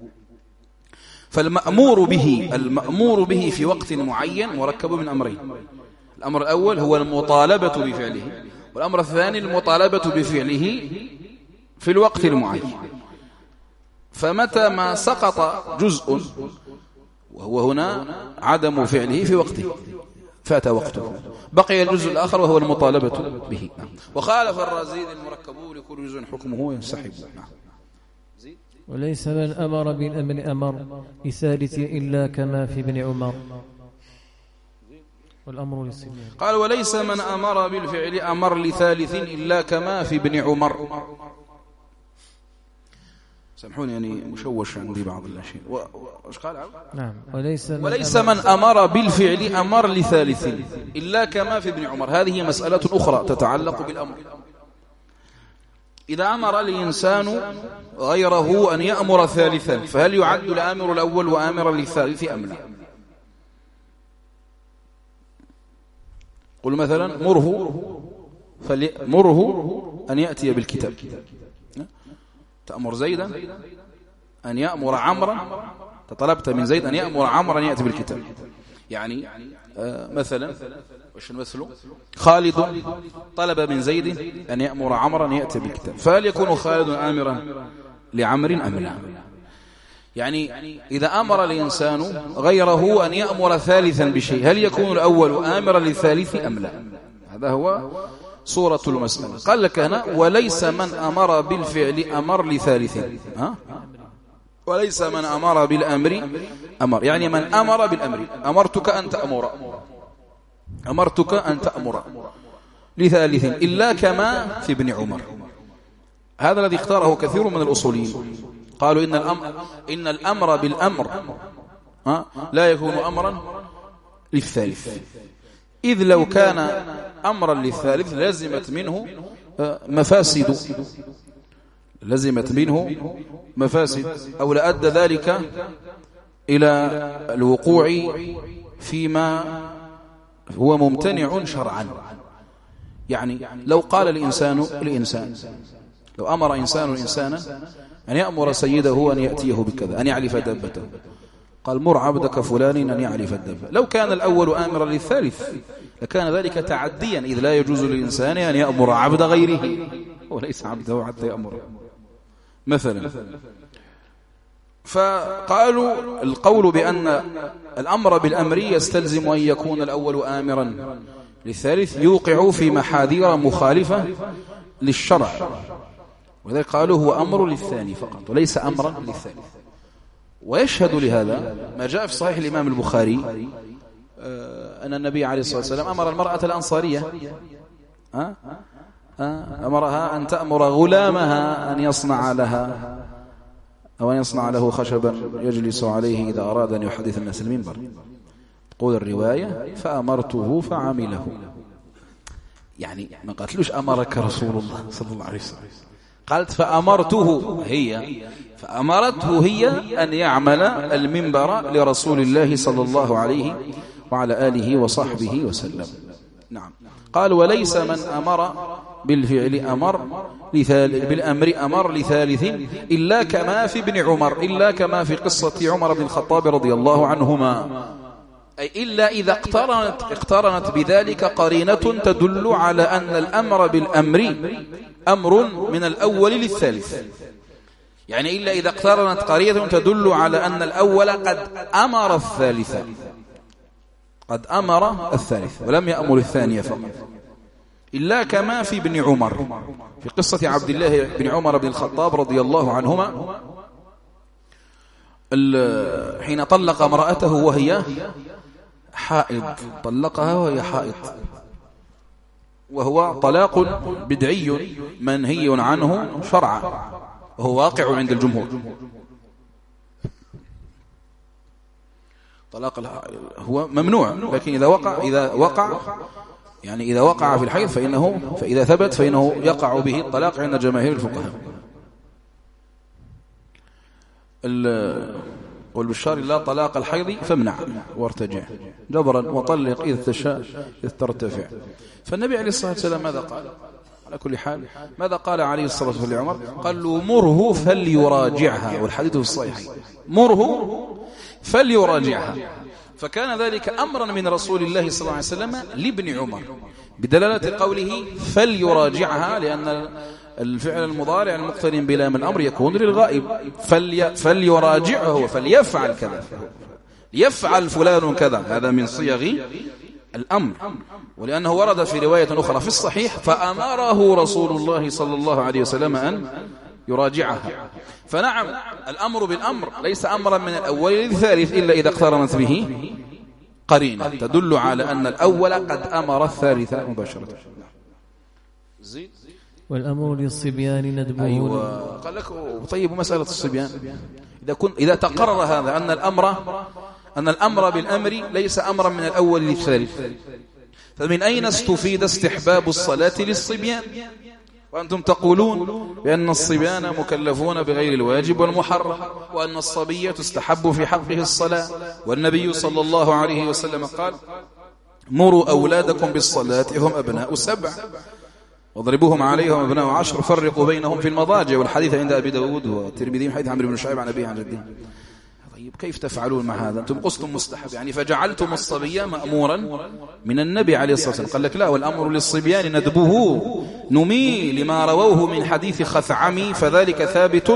S1: فالمأمور به في وقت معين مركب من أمرين. الأمر الأول هو المطالبة بفعله، والأمر الثاني المطالبة بفعله في الوقت المعين. فمتى ما سقط جزء وهو هنا عدم فعله في وقته فات وقته، بقي الجزء الآخر وهو المطالبة به. وخالف الرازي المركب لكل جزء حكمه ينسحب.
S2: وليس من أمر بالأمر أمر بثالث إلا كما في ابن عمر. والأمر للسنة.
S1: قال وليس من أمر بالفعل أمر لثالث إلا كما في ابن عمر. سامحوني يعني مشوش عندي بعض الأشياء. وش قال؟
S2: نعم.
S1: وليس من أمر بالفعل أمر لثالث إلا كما في ابن عمر. هذه مسألة أخرى تتعلق بالأمر. إذا أمر الإنسان غيره أن يأمر ثالثا فهل يعد الآمر الأول وآمر للثالث أم لا؟ قل مثلا مره أن يأتي بالكتاب. تأمر زيدا أن يأمر عمرا، طلبت من زيد أن يأمر عمرا أن يأتي بالكتاب. يعني مثلا وش نمثله؟ خالد طلب من زيد أن يأمر عمرا أن يأتي بالكتاب، فهل يكون خالد آمرا لعمر أم لا؟ يعني إذا أمر الإنسان غيره أن يأمر ثالثا بشيء هل يكون الأول آمرا للثالث أم لا؟ هذا هو صورة المسألة. قال لك هنا وليس من أمر بالفعل أمر لثالث. وليس من أمر بالأمر أمر، يعني من أمر بالأمر أمرتك أن تأمر لثالث إلا كما في ابن عمر. هذا الذي اختاره كثير من الأصوليين. قالوا إن الأمر بالأمر لا يكون أمرا للثالث، إذ لو كان أمرا للثالث لزمت منه مفاسد أو لأدى ذلك إلى الوقوع فيما هو ممتنع شرعا. يعني لو قال الإنسان لو أمر إنسان إنسانا أن يأمر سيده أن يأتيه بكذا، أن يعلف دابته، قال مر عبدك فلان أن يعلف الدابة، لو كان الأول آمرا للثالث لكان ذلك تعديا، إذ لا يجوز للإنسان أن يأمر عبد غيره وليس عبده حتى يأمره مثلا. فقالوا القول بأن الأمر بالأمر يستلزم أن يكون الأول آمرا للثالث يوقع في محاذير مخالفة للشرع، وذلك قالوا هو أمر للثاني فقط وليس أمرا للثالث. ويشهد لهذا ما جاء في صحيح الإمام البخاري أن النبي عليه الصلاة والسلام أمر المرأة الأنصارية أمرها أن تأمر غلامها أن يصنع لها أو أن يصنع له خشبا يجلس عليه إذا أراد أن يحدث الناس المنبر. تقول الرواية فأمرته فعمله، يعني ما قالتلوش أمرك رسول الله صلى الله عليه وسلم، قالت فأمرته فأمرته هي أن يعمل المنبر لرسول الله صلى الله عليه وعلى آله وصحبه وسلم. نعم. قال وليس من أمر بالفعل بالأمر أمر لثالث إلا كما في ابن عمر، إلا كما في قصة عمر بن الخطاب رضي الله عنهما، أي إلا إذا اقترنت بذلك قرينة تدل على أن الأمر بالأمر أمر من الأول للثالث، يعني إلا إذا اقترنت قرينة تدل على أن الأول قد أمر الثالث ولم يأمر الثانية فقط، إلا كما في ابن عمر في قصة عبد الله بن عمر بن الخطاب رضي الله عنهما حين طلق امرأته وهي حائض، طلقها وهي حائض، وهو طلاق بدعي منهي عنه شرعا وهو واقع عند الجمهور. طلاق هو ممنوع، لكن إذا وقع في الحيض فإذا ثبت فإنه يقع به الطلاق عند جماهير الفقهاء. والبشار لا طلاق الحيض فامنع وارتجع جبرا وطلق إذ تشاء إذ ترتفع. فالنبي عليه الصلاة والسلام ماذا قال؟ على كل حال ماذا قال عليه الصلاة والسلام لعمر؟ قال له مره فليراجعها، والحديث في الصحيحين، مره فليراجعها. فكان ذلك أمرا من رسول الله صلى الله عليه وسلم لابن عمر بدلالة قوله فليراجعها، لأن الفعل المضارع المقترن بلام الأمر يكون للغائب، فليراجعه فليفعل كذا، يفعل فلان كذا، هذا من صيغ الأمر. ولأنه ورد في رواية أخرى في الصحيح فأمره رسول الله صلى الله عليه وسلم أن يراجعها. فنعم الأمر بالأمر ليس أمرا من الأول للثالث إلا إذا اقترنت به قرينة تدل على أن الأول قد أمر الثالث مباشرة. زيد.
S2: والأمر للصبيان ندبه.
S1: أيوة. قال لك طيب مسألة الصبيان إذا تقرر هذا أن الأمر بالأمر ليس أمرا من الأول للثالث، فمن أين استفيد استحباب الصلاة للصبيان وأنتم تقولون بأن الصبيان مكلفون بغير الواجب والمحرم، وأن الصبية تستحب في حقه الصلاة، والنبي صلى الله عليه وسلم قال مروا أولادكم بالصلاة هم أبناء 7 واضربوهم عليهم أبناء 10 فرقوا بينهم في المضاجع، والحديث عند أبي داود والترمذي حديث عمرو بن شعيب عن أبيه عن جده. طيب كيف تفعلون مع هذا؟ أنتم قصتم مستحب، يعني فجعلتم الصبي مأمورا من النبي عليه الصلاة والسلام. قال لك لا، والأمر للصبيان ندبه نمي لما رووه من حديث خثعمي، فذلك ثابت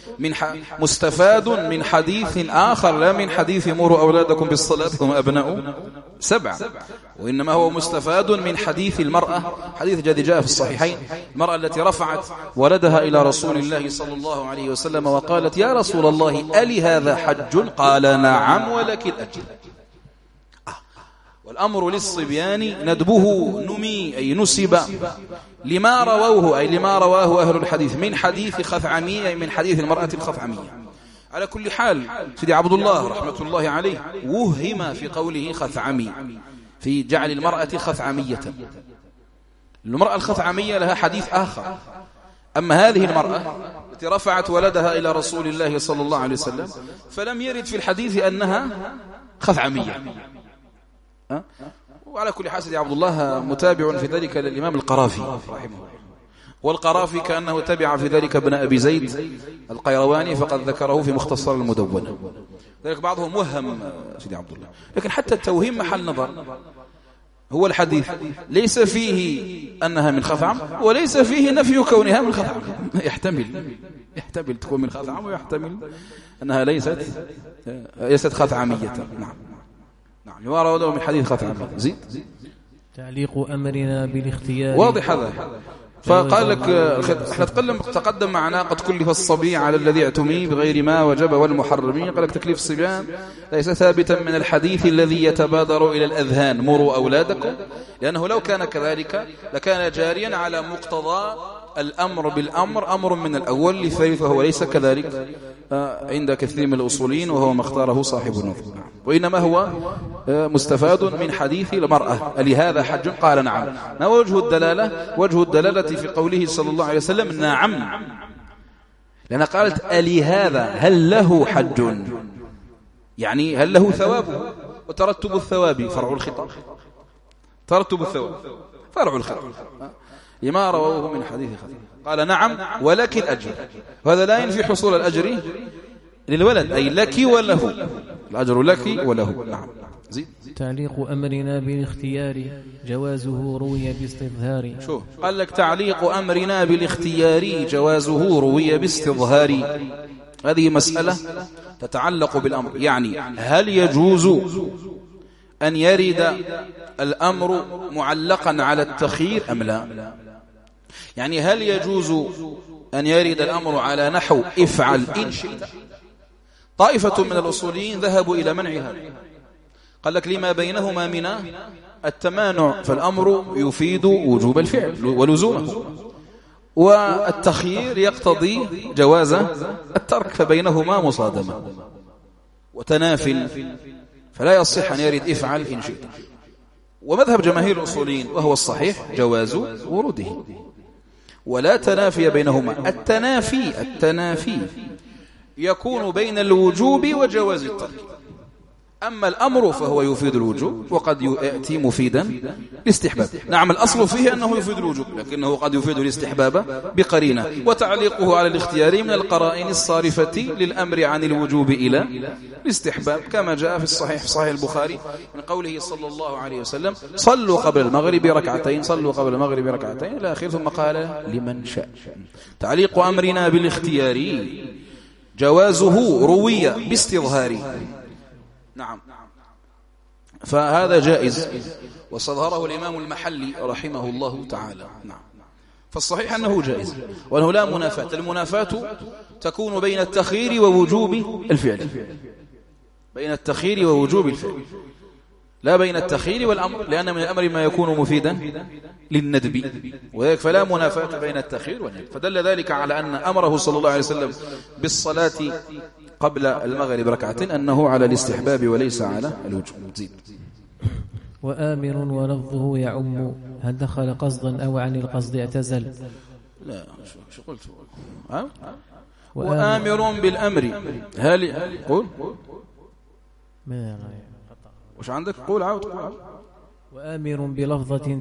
S1: مستفاد من حديث آخر لا من حديث مروا أولادكم بالصلاة هم أبناء 7، وإنما هو مستفاد من حديث المرأة، حديث الذي جاء في الصحيحين، المرأة التي رفعت ولدها إلى رسول الله صلى الله عليه وسلم وقالت يا رسول الله ألي هذا حج؟ قال نعم ولك الأجر. والأمر للصبيان ندبه نمي أي نسب لما رووه أي لما رواه أهل الحديث من حديث خثعمية أي من حديث المرأة الخثعمية. على كل حال سيدي عبد الله رحمة الله عليه وهم في قوله خثعمي في جعل المرأة خثعمية. المرأة الخثعمية لها حديث آخر، أما هذه المرأة التي رفعت ولدها إلى رسول الله صلى الله عليه وسلم فلم يرد في الحديث أنها خثعمية. وعلى كل حال سيدي عبد الله متابع في ذلك للإمام القرافي رحمه الله، والقرافي كأنه تبع في ذلك ابن أبي زيد القيرواني فقد ذكره في مختصر المدونة. ذلك بعضهم وهم سيدي عبد الله، لكن حتى التوهيم محل نظر. هو الحديث ليس فيه أنها من خثعم وليس فيه نفي كونها من خثعم، يحتمل تكون من خثعم ويحتمل أنها ليست خثعمية. نعم لما رواه من حديث خثعم. زيد
S2: تعليق أمرنا بالاختيار
S1: واضح هذا. فقال لك احنا تقدم معنا قد كلف الصبي على الذي اعتمي بغير ما وجب والمحرمين. قال لك تكليف الصبيان ليس ثابتا من الحديث الذي يتبادر إلى الأذهان مروا أولادكم، لأنه لو كان كذلك لكان جاريا على مقتضى الأمر بالأمر أمر من الأول للثالث، وهو ليس كذلك عند كثير من الأصولين وهو ما اختاره صاحب النظر، وإنما هو مستفاد من حديث المرأة لهذا حج. قال نعم. وجه الدلالة في قوله صلى الله عليه وسلم نعم، لأن قالت لهذا هل له حج، يعني هل له ثواب، وترتب الثواب فرع الخطاب، ترتب الثواب فرع الخطاب لما رواه من حديث خطيب. قال نعم ولك الأجر، وهذا لا ينفي حصول الأجر للولد، أي لك وله، الأجر لك وله. نعم. زيد.
S2: تعليق أمرنا بالاختيار جوازه روي باستظهار.
S1: شوف قال لك تعليق أمرنا بالاختيار جوازه روي باستظهار. هذه مسألة تتعلق بالأمر، يعني هل يجوز أن يرد الأمر معلقا على التخيير أم لا؟ يعني هل يجوز أن يرد الأمر على نحو افعل إن شئت؟ طائفة من الأصوليين ذهبوا إلى منعها، قال لك لما بينهما من التمانع، فالأمر يفيد وجوب الفعل ولزومه، والتخيير يقتضي جواز الترك، فبينهما مصادمة وتنافل، فلا يصح أن يرد افعل إن شئت. ومذهب جماهير الأصوليين وهو الصحيح جواز وروده، ولا تنافي بينهما. التنافي يكون بين الوجوب وجواز الترك، أما الأمر فهو يفيد الوجوب وقد يأتي مفيدا الاستحباب. نعم الأصل فيه أنه يفيد الوجوب، لكنه قد يفيد الاستحباب بقرينة، وتعليقه على الاختيار من القرائن الصارفة للأمر عن الوجوب إلى الاستحباب، كما جاء في الصحيح البخاري من قوله صلى الله عليه وسلم صلوا قبل المغرب ركعتين إلى آخره، ثم قال لمن شاء. تعليق أمرنا بالاختيار جوازه روي باستظهار. نعم، فهذا جائز، واستظهره الإمام المحلي رحمه الله تعالى. نعم، فالصحيح أنه جائز وأنه لا منافاة. المنافاة تكون بين التخيير ووجوب الفعل، لا بين التخيير والأمر، لأن من الأمر ما يكون مفيدا للندب، وذلك فلا منافاة بين التخيير والندب. فدل ذلك على أن أمره صلى الله عليه وسلم بالصلاة قبل المغرب ركعتين أنه على الاستحباب وليس على الوجوب. زيد.
S2: وآمر ولفظه يعم، هل دخل قصدا أو عن القصد اعتزل؟
S1: لا، شو قلت؟ وآمر بالأمر هل قول وش عندك؟ قول عاود.
S2: وآمر بلفظة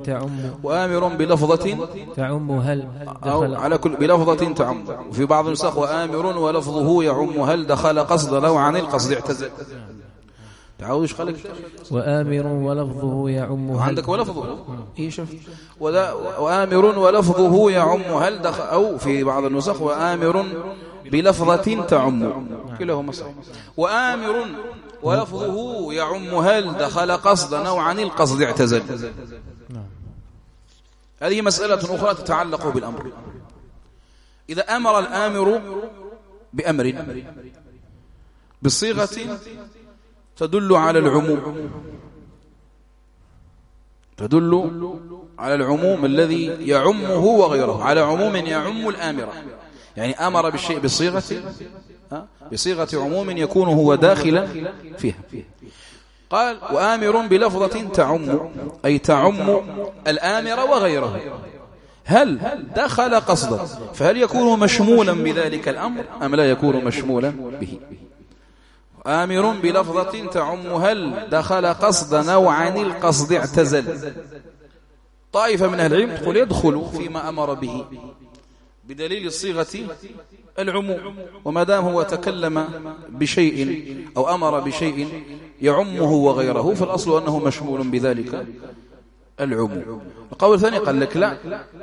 S2: تعم هل
S1: دخل، على كل بلفظة تعم، وفي بعض النسخ وآمر ولفظه يعم هل دخل قصد لو عن القصد اعتزل. تعود ايش قالك؟
S2: وآمر ولفظه يعم
S1: عندك ولفظه شفت، وآمر ولفظه يعم هل دخل، أو في بعض النسخ وآمر بلفظة تعم، كلاهما صحيح. وآمر ولفظه يعم هل دخل قصدا أو عن القصد اعتزل. هذه مسألة أخرى تتعلق بالأمر. إذا أمر الآمر بأمر بصيغة تدل على العموم، تدل على العموم الذي يعمه وغيره، على عموم يعم الآمرة، يعني أمر بالشيء بصيغة عموم يكون هو داخلا فيها. قال وآمر بلفظة تعم، أي تعم الآمر وغيره. هل دخل قصدا فهل يكون مشمولا بذلك الأمر أم لا يكون مشمولا به؟ آمر بلفظة تعم هل دخل قصدا أو عن القصد اعتزل. طائفة من أهل العلم تقول يدخل فيما أمر به بدليل صيغة العموم، وما دام هو تكلم بشيء أو أمر بشيء يعمه وغيره فالأصل أنه مشمول بذلك العموم. القول الثاني قال لك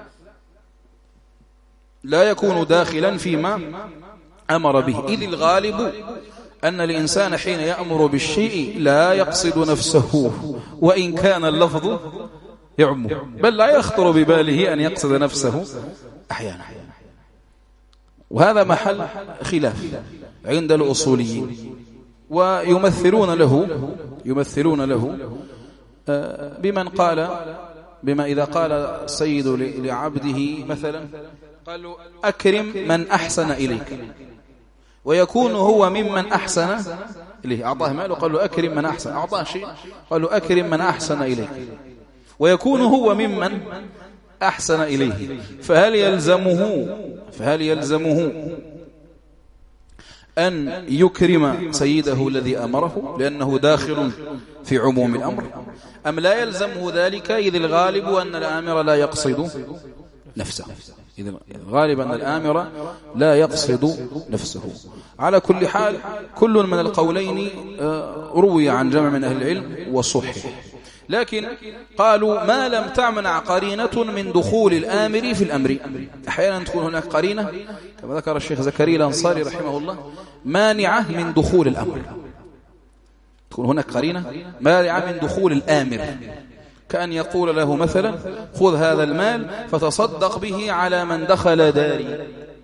S1: لا يكون داخلا فيما أمر به، إذ الغالب أن الإنسان حين يأمر بالشيء لا يقصد نفسه وإن كان اللفظ يعمه، بل لا يخطر بباله أن يقصد نفسه أحيانا. وهذا محل خلاف عند الأصوليين، ويمثلون له بمن قال بما إذا قال السيد لعبده مثلا قال له أكرم من أحسن إليك، ويكون هو ممن أحسن إليه. أعطاه مال وقال له أكرم من أحسن، أعطاه شيء قال له أكرم من أحسن إليك، ويكون هو ممن أحسن إليه. فهل يلزمه أن يكرم سيده الذي أمره لأنه داخل في عموم الأمر، أم لا يلزمه ذلك إذ الغالب أن الآمر لا يقصد نفسه؟ إذن غالبا أن الآمر لا يقصد نفسه. على كل حال كل من القولين روي عن جمع من أهل العلم وصحح، لكن قالوا ما لم تمنع قرينة من دخول الآمر في الأمر. أحيانا تكون هناك قرينة كما ذكر الشيخ زكريا الأنصاري رحمه الله مانعة من دخول الأمر، تكون هناك قرينة مانعة من دخول الآمر، كأن يقول له مثلا خذ هذا المال فتصدق به على من دخل داري،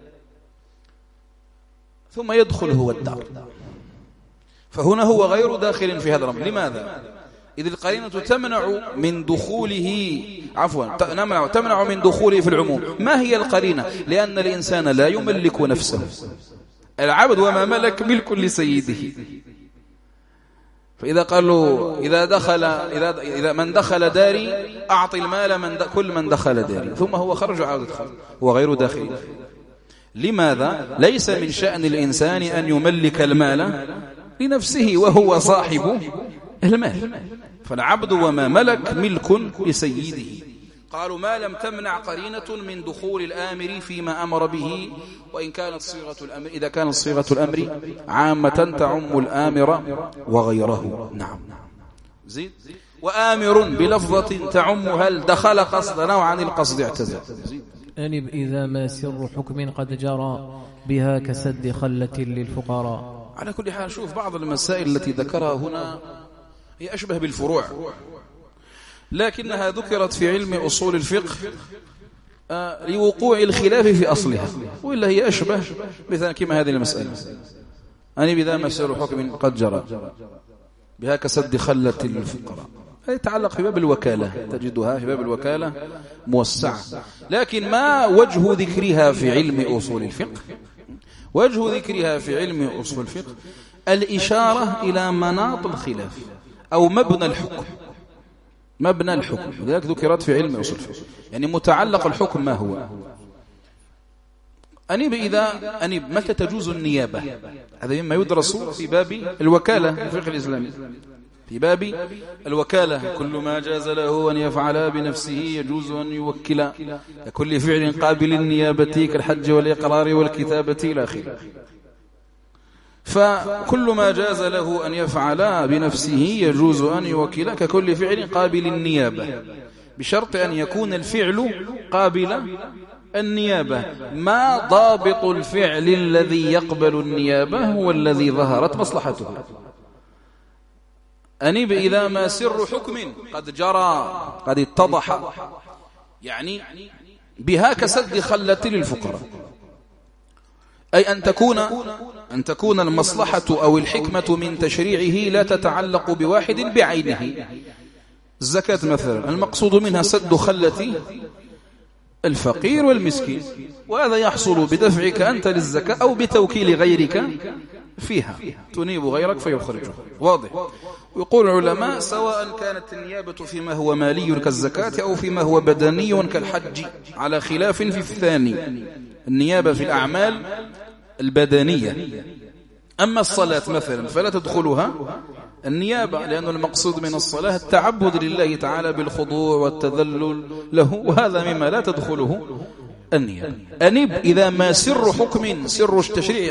S1: ثم يدخل هو الدار، فهنا هو غير داخل في هذا الأمر. لماذا؟ إذ القرينة تمنع من دخوله تمنع من دخوله في العموم. ما هي القرينة؟ لأن الإنسان لا يملك نفسه، العبد وما ملك ملك لسيده. فإذا قال له إذا من دخل داري أعطي المال كل من دخل داري، ثم هو خرج عاود دخل، هو غير داخل. لماذا؟ ليس من شأن الإنسان أن يملك المال لنفسه وهو صاحب المال، فالعبد وما ملك ملك لسيده. قالوا ما لم تمنع قرينة من دخول الآمر فيما أمر به، وإن كانت صيغة الأمر إذا كانت صيغة الأمر عامة تعم الآمر وغيره. نعم. زيد. وآمر بلفظة تعم هل دخل قصدا أو عن القصد اعتزل.
S2: أنب إذا ما سر حكم قد جرى بها كسد خلة للفقراء.
S1: على كل حال شوف بعض المسائل التي ذكرها هنا هي أشبه بالفروع، لكنها ذكرت في علم أصول الفقه لوقوع الخلاف في أصلها، وإلا هي أشبه مثلا كما هذه المسألة أني بذا مسير حكم قد جرى بها كسد خلة للفقراء، هذه يتعلق في باب الوكالة، تجدها في باب الوكالة موسعة. لكن ما وجه ذكرها في علم أصول الفقه؟ وجه ذكرها في علم أصول الفقه الإشارة إلى مناط الخلاف أو مبنى الحكم، لذلك ذكرت في علم أصول الفقه. يعني متعلق الحكم ما هو؟ متى تجوز النيابة؟ هذا مما يدرس في باب الوكالة في الفقه الإسلامي. في باب الوكالة كل ما جاز له أن يفعل بنفسه يجوز أن يوكل، كل فعل قابل النيابة كالحج والإقرار والكتابة إلى آخره. فكل ما جاز له أن يفعل بنفسه يجوز أن يوكل ككل فعل قابل النيابة، بشرط أن يكون الفعل قابل النيابة. ما ضابط الفعل الذي يقبل النيابة هو الذي ظهرت مصلحته. أنب إذا ما سر حكم قد جرى قد اتضح، يعني بها كسد خلة للفقراء، أي أن تكون المصلحة أو الحكمة من تشريعه لا تتعلق بواحد بعينه، الزكاة مثلا المقصود منها سد خلة الفقير والمسكين، وهذا يحصل بدفعك أنت للزكاة أو بتوكيل غيرك فيها، تنيب غيرك فيخرجه. واضح. ويقول العلماء سواء كانت النيابة فيما هو مالي كالزكاة أو فيما هو بدني كالحج، على خلاف في الثاني، النيابة في الأعمال البدنية. أما الصلاة مثلا فلا تدخلها النيابة، لأن المقصود من الصلاة التعبد لله تعالى بالخضوع والتذلل له، وهذا مما لا تدخله النيابة. أنب إذا ما سر حكم، سر التشريع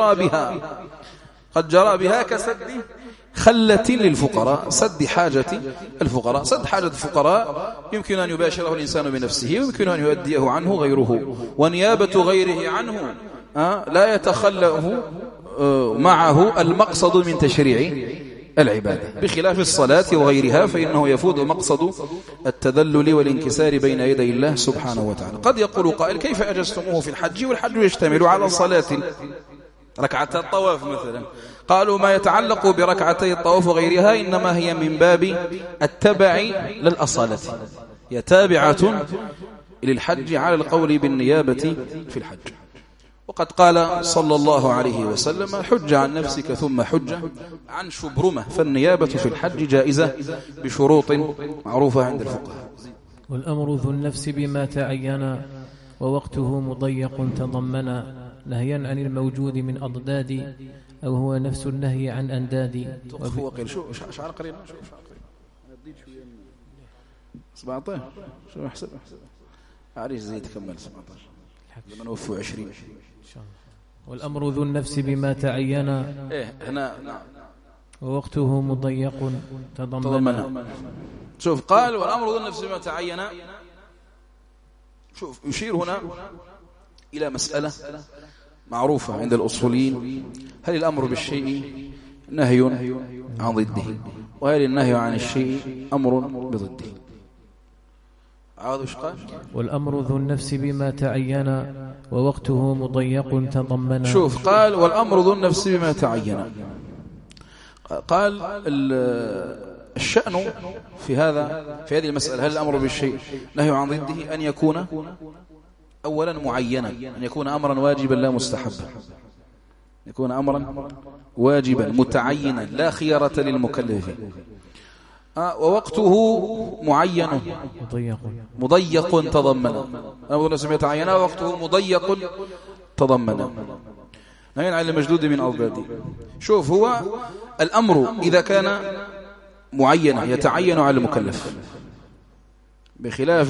S1: قد جرى بها كسد خلة للفقراء، سد حاجة الفقراء. سد حاجة الفقراء يمكن أن يباشره الإنسان بنفسه، ويمكن أن يؤديه عنه غيره، ونيابة غيره عنه لا يتخلأه معه المقصد من تشريع العبادة، بخلاف الصلاة وغيرها فإنه يفوت مقصد التذلل والانكسار بين يدي الله سبحانه وتعالى. قد يقول قائل كيف أجزتموه في الحج والحج يشتمل على صلاة ركعتي الطواف مثلا؟ قالوا ما يتعلق بركعتي الطواف وغيرها إنما هي من باب التبع للأصالة، هي تابعة للحج على القول بالنيابة في الحج. وقد قال صلى الله عليه وسلم حج عن نفسك ثم حج عن شبرمة، فالنيابة في الحج جائزة بشروط معروفة عند الفقهاء.
S2: والأمر ذو النفس بما تعين ووقته مضيق تضمن، نهيا عن الموجود من أضداد أو هو نفس النهي عن أنداد.
S1: شو شعر قريب، شو شعر قريب، أنا بديت شوية 17 شو أحسب عريش زي تكمل 17 لما نوفوا 20.
S2: والأمر ذو النفس بما تعين
S1: هنا
S2: ووقته مضيق تضمن.
S1: شوف قال والأمر ذو النفس بما تعين. شوف يشير هنا إلى مسألة معروفة عند الأصوليين، هل الأمر بالشيء نهي عن ضده، وهل النهي عن الشيء أمر بضده؟ عاوز قال
S2: والأمر ذو النفس بما تعين ووقته مضيق تضمن.
S1: شوف قال والأمر ذو النفس بما تعين، قال الشأن في هذه المسألة هل الأمر بالشيء نهي عن ضده أن يكون أولا معينا، أن يكون أمرا واجبا لا مستحبا، يكون أمرا واجبا متعينا لا خيارة للمكلف، ووقته معين مضيق تضمن. أمر النفس يتعين ووقته مضيق تضمن، نهي عن المجدود من أضداده. شوف هو الأمر إذا كان معينا يتعين على المكلف، بخلاف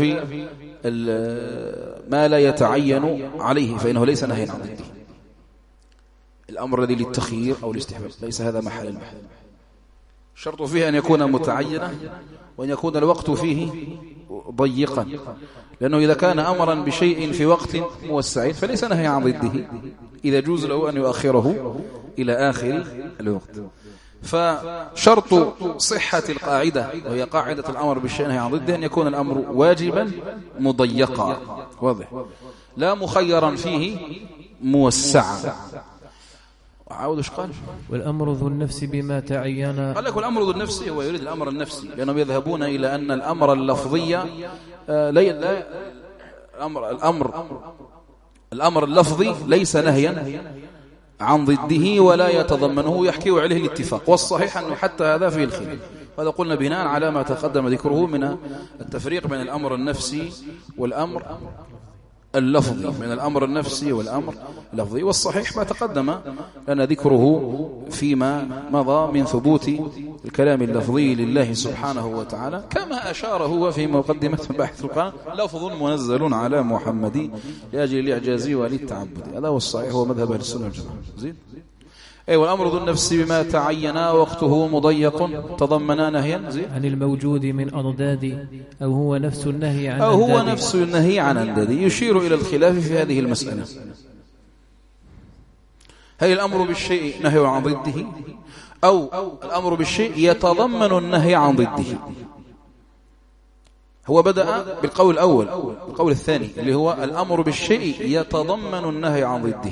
S1: ما لا يتعين عليه فإنه ليس نهيا عن ضده. الأمر الذي للتخيير أو الاستحباب ليس هذا محل المحل، الشرط فيه أن يكون متعينا وأن يكون الوقت فيه ضيقا، لأنه إذا كان أمرا بشيء في وقت موسع فليس نهيا عن ضده، إذا جوز له أن يؤخره إلى آخر الوقت. فشرط صحة القاعدة وهي قاعدة الأمر بالشيء نهي عن ضده أن يكون الأمر واجبا مضيقا، واضح، لا مخيرا فيه موسعا. عاود ايش قال؟
S2: والأمر ذو النفس بما تعين.
S1: قال لك والأمر ذو النفس هو يريد الأمر النفسي، لأنهم يذهبون إلى أن الأمر اللفظي الأمر اللفظي ليس نهيا عن ضده ولا يتضمنه، يحكي عليه الاتفاق، والصحيح أنه حتى هذا فيه الخلاف. هذا قلنا بناء على ما تقدم ذكره من التفريق بين الأمر النفسي والأمر اللفظي، من الأمر النفسي والأمر اللفظي، والصحيح ما تقدم لنا ذكره فيما مضى من ثبوت الكلام اللفظي لله سبحانه وتعالى، كما أشار هو في مقدمة باحث القرآن لفظ منزل على محمد لأجل الإعجاز وللتعبد. هذا هو الصحيح، هو مذهب أهل السنة والجماعة. زين. والأمر ذو النفس بما تعين وقته مضيق تضمن نهيا
S2: عن الموجود من أضداد أو هو نفس النهي عن
S1: أو هو نفس النهي عن أنداد. يشير إلى الخلاف في هذه المسألة، هل الأمر بالشيء نهي عن ضده أو الأمر بالشيء يتضمن النهي عن ضده؟ هو بدأ بالقول الأول، القول الثاني اللي هو الأمر بالشيء يتضمن النهي عن ضده.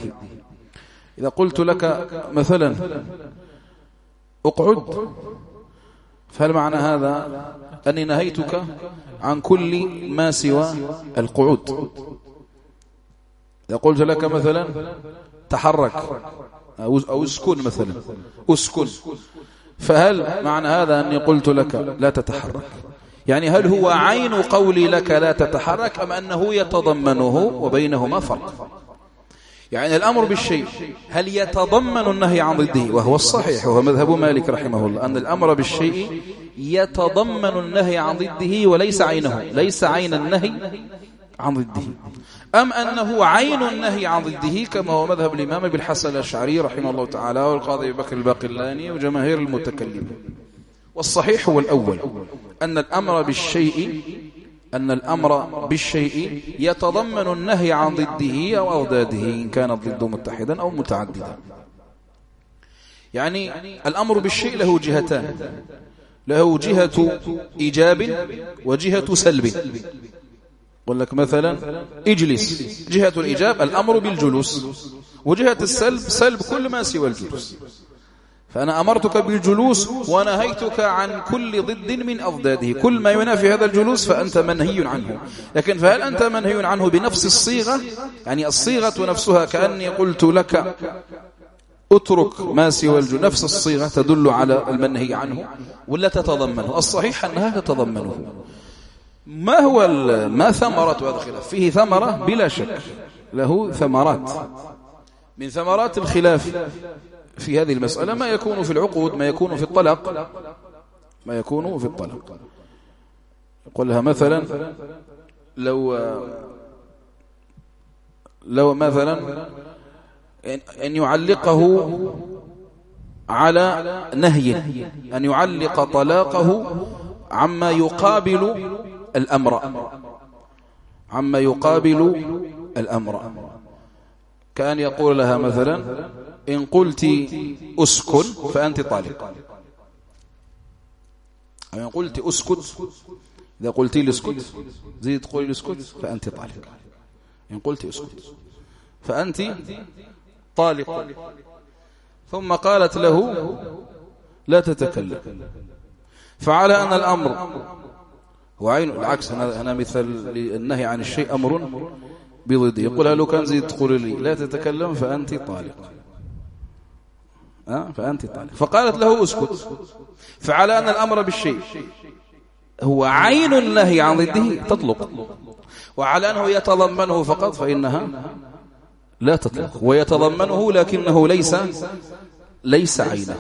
S1: إذا قلت لك مثلا اقعد فهل معنى هذا أني نهيتك عن كل ما سوى القعود؟ إذا قلت لك مثلا تحرك أو اسكن مثلا، اسكن، فهل معنى هذا أني قلت لك لا تتحرك؟ يعني هل هو عين قولي لك لا تتحرك أم أنه يتضمنه وبينهما فرق؟ يعني الأمر بالشيء هل يتضمن النهي عن ضده؟ وهو الصحيح وهو مذهب مالك رحمه الله أن الأمر بالشيء يتضمن النهي عن ضده وليس عينه، ليس عين النهي عن ضده، أم أنه عين النهي عن ضده كما هو مذهب الإمام أبي الحسن الأشعري رحمه الله تعالى والقاضي بكر الباقلاني وجماهير المتكلمين. والصحيح هو الأول، أن الأمر بالشيء يتضمن النهي عن ضده أو أضداده إن كان الضد متحدا أو متعددا. يعني الأمر بالشيء له جهتان، له جهة إيجاب وجهة سلب. قل لك مثلا اجلس، جهة الإيجاب الأمر بالجلوس، وجهة السلب سلب كل ما سوى الجلوس. فأنا أمرتك بالجلوس ونهيتك عن كل ضد من أضداده، كل ما ينافي هذا الجلوس فأنت منهي عنه. لكن فهل أنت منهي عنه بنفس الصيغة؟ يعني الصيغة نفسها كأني قلت لك اترك ما سوى الجلوس، نفس الصيغة تدل على المنهي عنه ولا تتضمنه؟ الصحيح أنها تتضمنه. ما ثمرة هذا الخلاف؟ فيه ثمرة بلا شك، له ثمرات. من ثمرات الخلاف في هذه المسألة ما يكون في العقود، ما يكون في الطلاق، ما يكون في الطلاق. يقول لها مثلا لو مثلا أن يعلقه على نهي، أن يعلق طلاقه عما يقابل الأمر، كأن يقول لها مثلا إن قلت أسكن فأنت طالق، أو إن قلت أسكت، إذا قلت لي اسكت زيد تقولي اسكت فأنت طالق، إن قلت أسكت فأنت طالق. ثم قالت له لا تتكلم، فعلى أن الأمر هو عين العكس. أنا مثل النهي عن الشيء أمر بضده، يقولها لو كان زيد تقول لي لا تتكلم فأنت طالق، فأنت طالق، فقالت له اسكت، فعلى أن الأمر بالشيء هو عين النهي عن ضده تطلق، وعلى أنه يتضمنه فقط فإنها لا تطلق، ويتضمنه لكنه ليس عينه.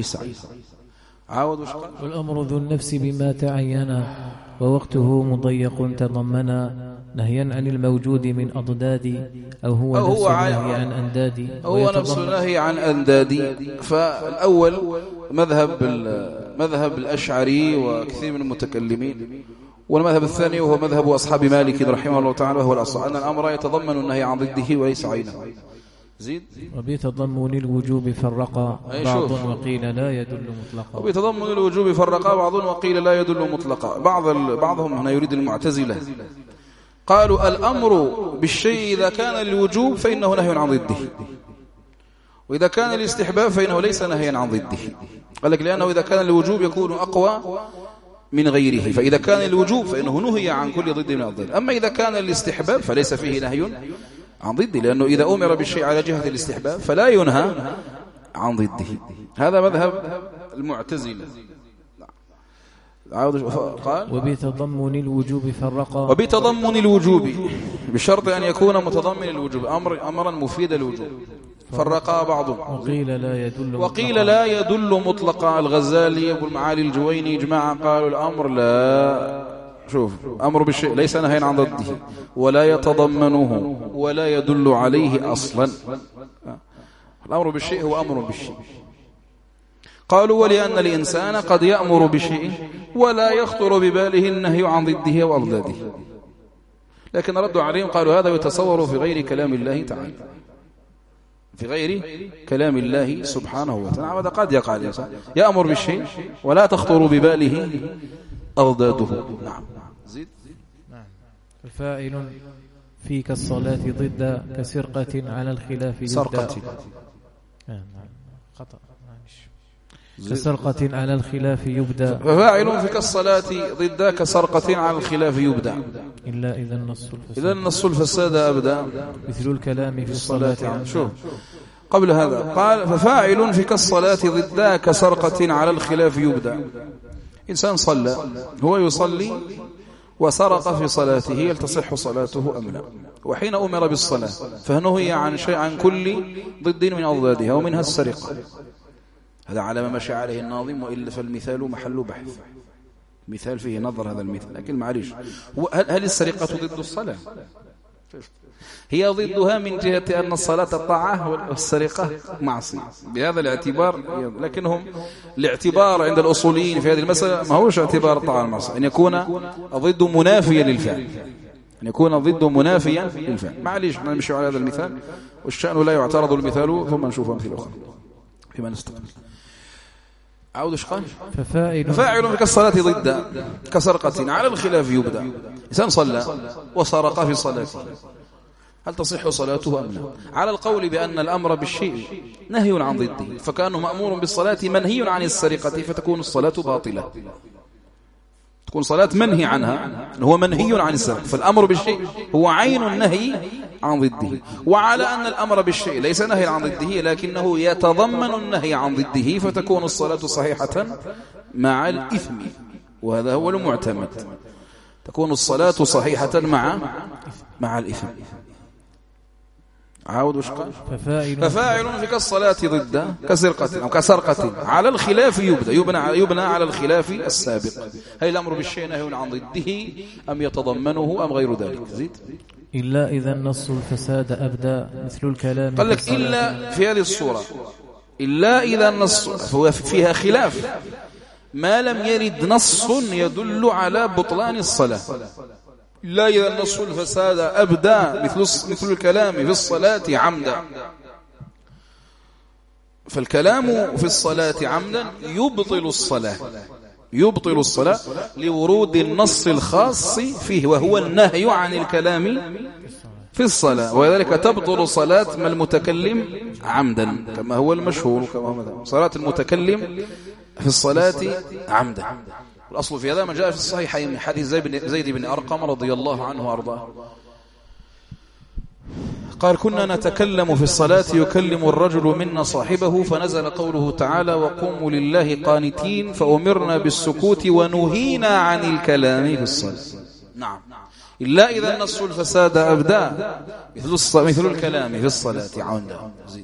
S1: عاود
S2: والأمر ذو النفس بما تعين ووقته مضيق تضمنا، نهيا عن الموجود من أضداد أو هو نفس النهي عن أنداد،
S1: هو نفس النهي عن أنداد. فالأول مذهب الأشعري وكثير من المتكلمين، والمذهب الثاني وهو مذهب أصحاب مالك رحمه الله تعالى وهو الأصح، أن الأمر يتضمن النهي عن ضده وليس عينه. زيد.
S2: وبتضمن الوجوب فرقا بعض وقيل لا يدل مطلقا.
S1: وبتضمن الوجوب فرقا بعض وقيل لا يدل مطلقا. بعضهم هنا يريد المعتزلة، قالوا الأمر بالشيء إذا كان للوجوب فإنه نهي عن ضده، وإذا كان الاستحباب فإنه ليس نهيا عن ضده. قال لك لأنه إذا كان الوجوب يكون أقوى من غيره، فإذا كان الوجوب فإنه نهي عن كل ضد من الضد. أما إذا كان الاستحباب فليس فيه نهي عن ضده، لأنه إذا أمر بالشيء على جهة الاستحباب فلا ينهى عن ضده. هذا مذهب المعتزلة. قال
S2: وبتضمن الوجوب فرقا،
S1: وبتضمن الوجوب بشرط أن يكون متضمن الوجوب أمرا مفيد الوجوب. فرقا بعضهم وقيل لا يدل مطلقا. الغزالي أبو المعالي الجويني جماعة قالوا الأمر لا، شوف، أمر بالشيء ليس نهيا عن ضده ولا يتضمنه ولا يدل عليه أصلا. الأمر بالشيء هو أمر بالشيء. قالوا ولأن الإنسان قد يأمر بشيء ولا يخطر بباله النهي عن ضده وأضداده، لكن ردوا عليهم قالوا هذا يتصور في غير كلام الله تعالى، في غير كلام الله سبحانه وتعالى. وهذا قد يقع الإنسان يأمر بالشيء ولا تخطر بباله أضداده. نعم. زيد.
S2: الفاعل فيك الصلاة ضد كسرقة على الخلاف
S1: سرقة.
S2: خطأ. كسرقة على الخلاف يبدأ.
S1: ففاعل في كالصلاة ضد كسرقة على الخلاف يبدأ
S2: إلا إذا
S1: النص الفساد أبدأ
S2: مثل الكلام في الصلاة.
S1: شوف قبل هذا قال ففاعل في كالصلاة ضد كسرقة على الخلاف يبدأ. إنسان صلى هو يصلي وسرق في صلاته، هل تصح صلاته أم لا؟ وحين أمر بالصلاة فنهي عن شيء عن كل ضد من أضدادها ومنها السرقة. هذا على ما مشى عليه الناظم، وإلا فالمثال محل بحث. مثال فيه نظر هذا المثال، لكن معليش هل السرقة ضد الصلاة؟ هي ضدها من جهة أن الصلاة طاعة والسرقة معصية بهذا الاعتبار. لكنهم الاعتبار عند الأصوليين في هذه المسألة ما هوش اعتبار طاعة المعصية، أن يكون ضد منافيا للفعل، أن يكون ضد منافيا للفعل. معليش نمشي على هذا المثال، والشأن لا يعترض المثال ثم نشوف أمثلة أخرى فيما نستقبل. عود قال ففاعل كالصلاة ضد كسرقة على الخلاف يبدأ. إنسان صلى وسرق في صلاته، هل تصح صلاته أم لا؟ على القول بأن الأمر بالشيء نهي عن ضده، فكأنه مأمور بالصلاة منهي عن السرقة، فتكون الصلاة باطلة، تكون صلاة منهي عنها، هو منهي عن السرقة، فالأمر بالشيء هو عين النهي عن ضده. وعلى أن الأمر بالشيء ليس نهي عن ضده لكنه يتضمن النهي عن ضده، فتكون الصلاة صحيحة مع الإثم، وهذا هو المعتمد، تكون الصلاة صحيحة مع الإثم. عاود وش قال؟ ففاعل في كالصلاة ضد كسرقة أو كسرقة على الخلاف يبنى على الخلاف السابق. هل الأمر بالشيء نهي عن ضده أم يتضمنه أم غير ذلك؟ زيد.
S2: إلا إذا النص الفساد أبدى مثل الكلام.
S1: قال لك إلا في هذه الصورة، إلا إذا النص هو فيها خلاف ما لم يرد نص يدل على بطلان الصلاة. لا إذا النص الفساد أبدى مثل الكلام في الصلاة عمدا، فالكلام في الصلاة عمدا يبطل الصلاة لورود النص الخاص فيه، وهو النهي عن الكلام في الصلاة، وذلك تبطل صلاة ما المتكلم عمدا كما هو المشهور، كما هو صلاة المتكلم في الصلاة عمدا. الأصل في هذا ما جاء في الصحيحين من حديث زيد بن أرقم رضي الله عنه وأرضاه قال كنا نتكلم في الصلاة يكلم الرجل منا صاحبه، فنزل قوله تعالى وقوموا لله قانتين، فأمرنا بالسكوت ونهينا عن الكلام في الصلاة. نعم، إلا إذا النص الفساد أبدى مثل الكلام في الصلاة عمدا.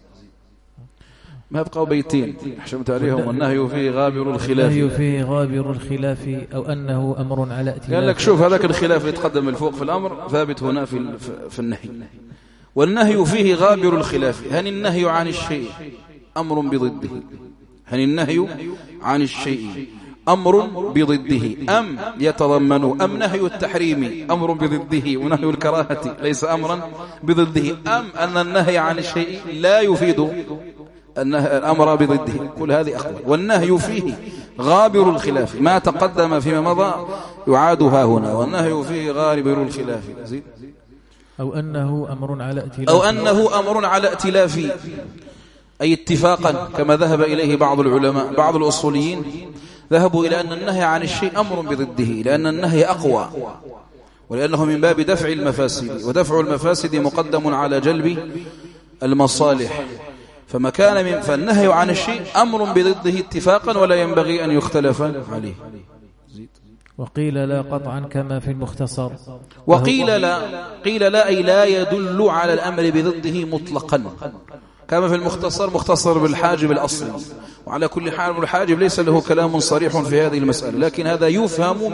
S1: ما يبقى بيتين حشمت عليهم، والنهي فيه غابر
S2: الخلاف أو أنه أمر على ائتلاف.
S1: قال لك شوف هذاك الخلاف اللي يتقدم الفوق في الأمر ثابت هنا في النهي، والنهي فيه غابر الخلاف. هل النهي عن الشيء أمر بضده؟ هل النهي عن الشيء أمر بضده أم يتضمن، أم نهي التحريم أمر بضده ونهي الكراهة ليس أمرا بضده، أم أن النهي عن الشيء لا يفيد الأمر بضده؟ كل هذه أقوال، والنهي فيه غابر الخلاف، ما تقدم فيما مضى يعادها هنا، والنهي فيه غابر الخلاف. زيد.
S2: أو أنه أمر على ائتلاف،
S1: أي اتفاقا كما ذهب إليه بعض العلماء. بعض الأصوليين ذهبوا إلى أن النهي عن الشيء أمر بضده، لأن النهي أقوى، ولأنه من باب دفع المفاسد، ودفع المفاسد مقدم على جلب المصالح، فالنهي عن الشيء أمر بضده اتفاقا ولا ينبغي أن يختلف عليه.
S2: وقيل لا قطعا كما في المختصر.
S1: وقيل لا أي لا يدل على الأمر بضده مطلقا كما في المختصر، مختصر بالحاجب الأصلي. وعلى كل حال الحاجب ليس له كلام صريح في هذه المسألة، لكن هذا يفهم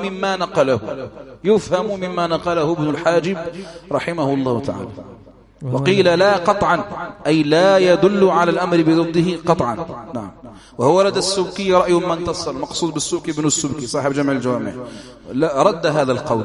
S1: مما نقله ابن الحاجب رحمه الله تعالى. وقيل لا قطعا أي لا يدل على الأمر بضده قطعا. نعم. وهو لدى السبكي رأي من تصل، مقصود بالسبكي بن السبكي صاحب جمع الجوامع، لا رد هذا القول.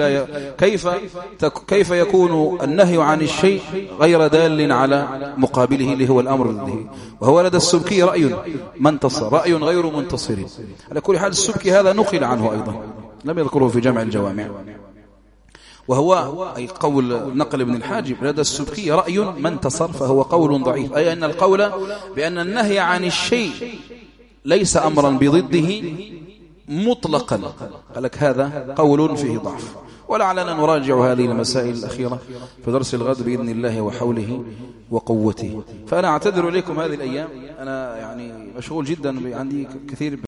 S1: كيف يكون النهي عن الشيء غير دال على مقابله اللي هو الأمر بضده؟ وهو لدى السبكي رأي من تصل، رأي غير منتصر. على كل حال السبكي هذا نقل عنه أيضا، لم يذكره في جمع الجوامع، وهو أي قول نقل ابن الحاجب لدى السبكي رأي من تصر، فهو قول ضعيف، أي أن القول بأن النهي عن الشيء ليس أمرا بضده مطلقا، قال لك هذا قول فيه ضعف. ولعلنا نراجع هذه المسائل الأخيرة في درس الغد بإذن الله وحوله وقوته. فأنا أعتذر إليكم هذه الأيام، أنا يعني مشغول جدا، عندي كثير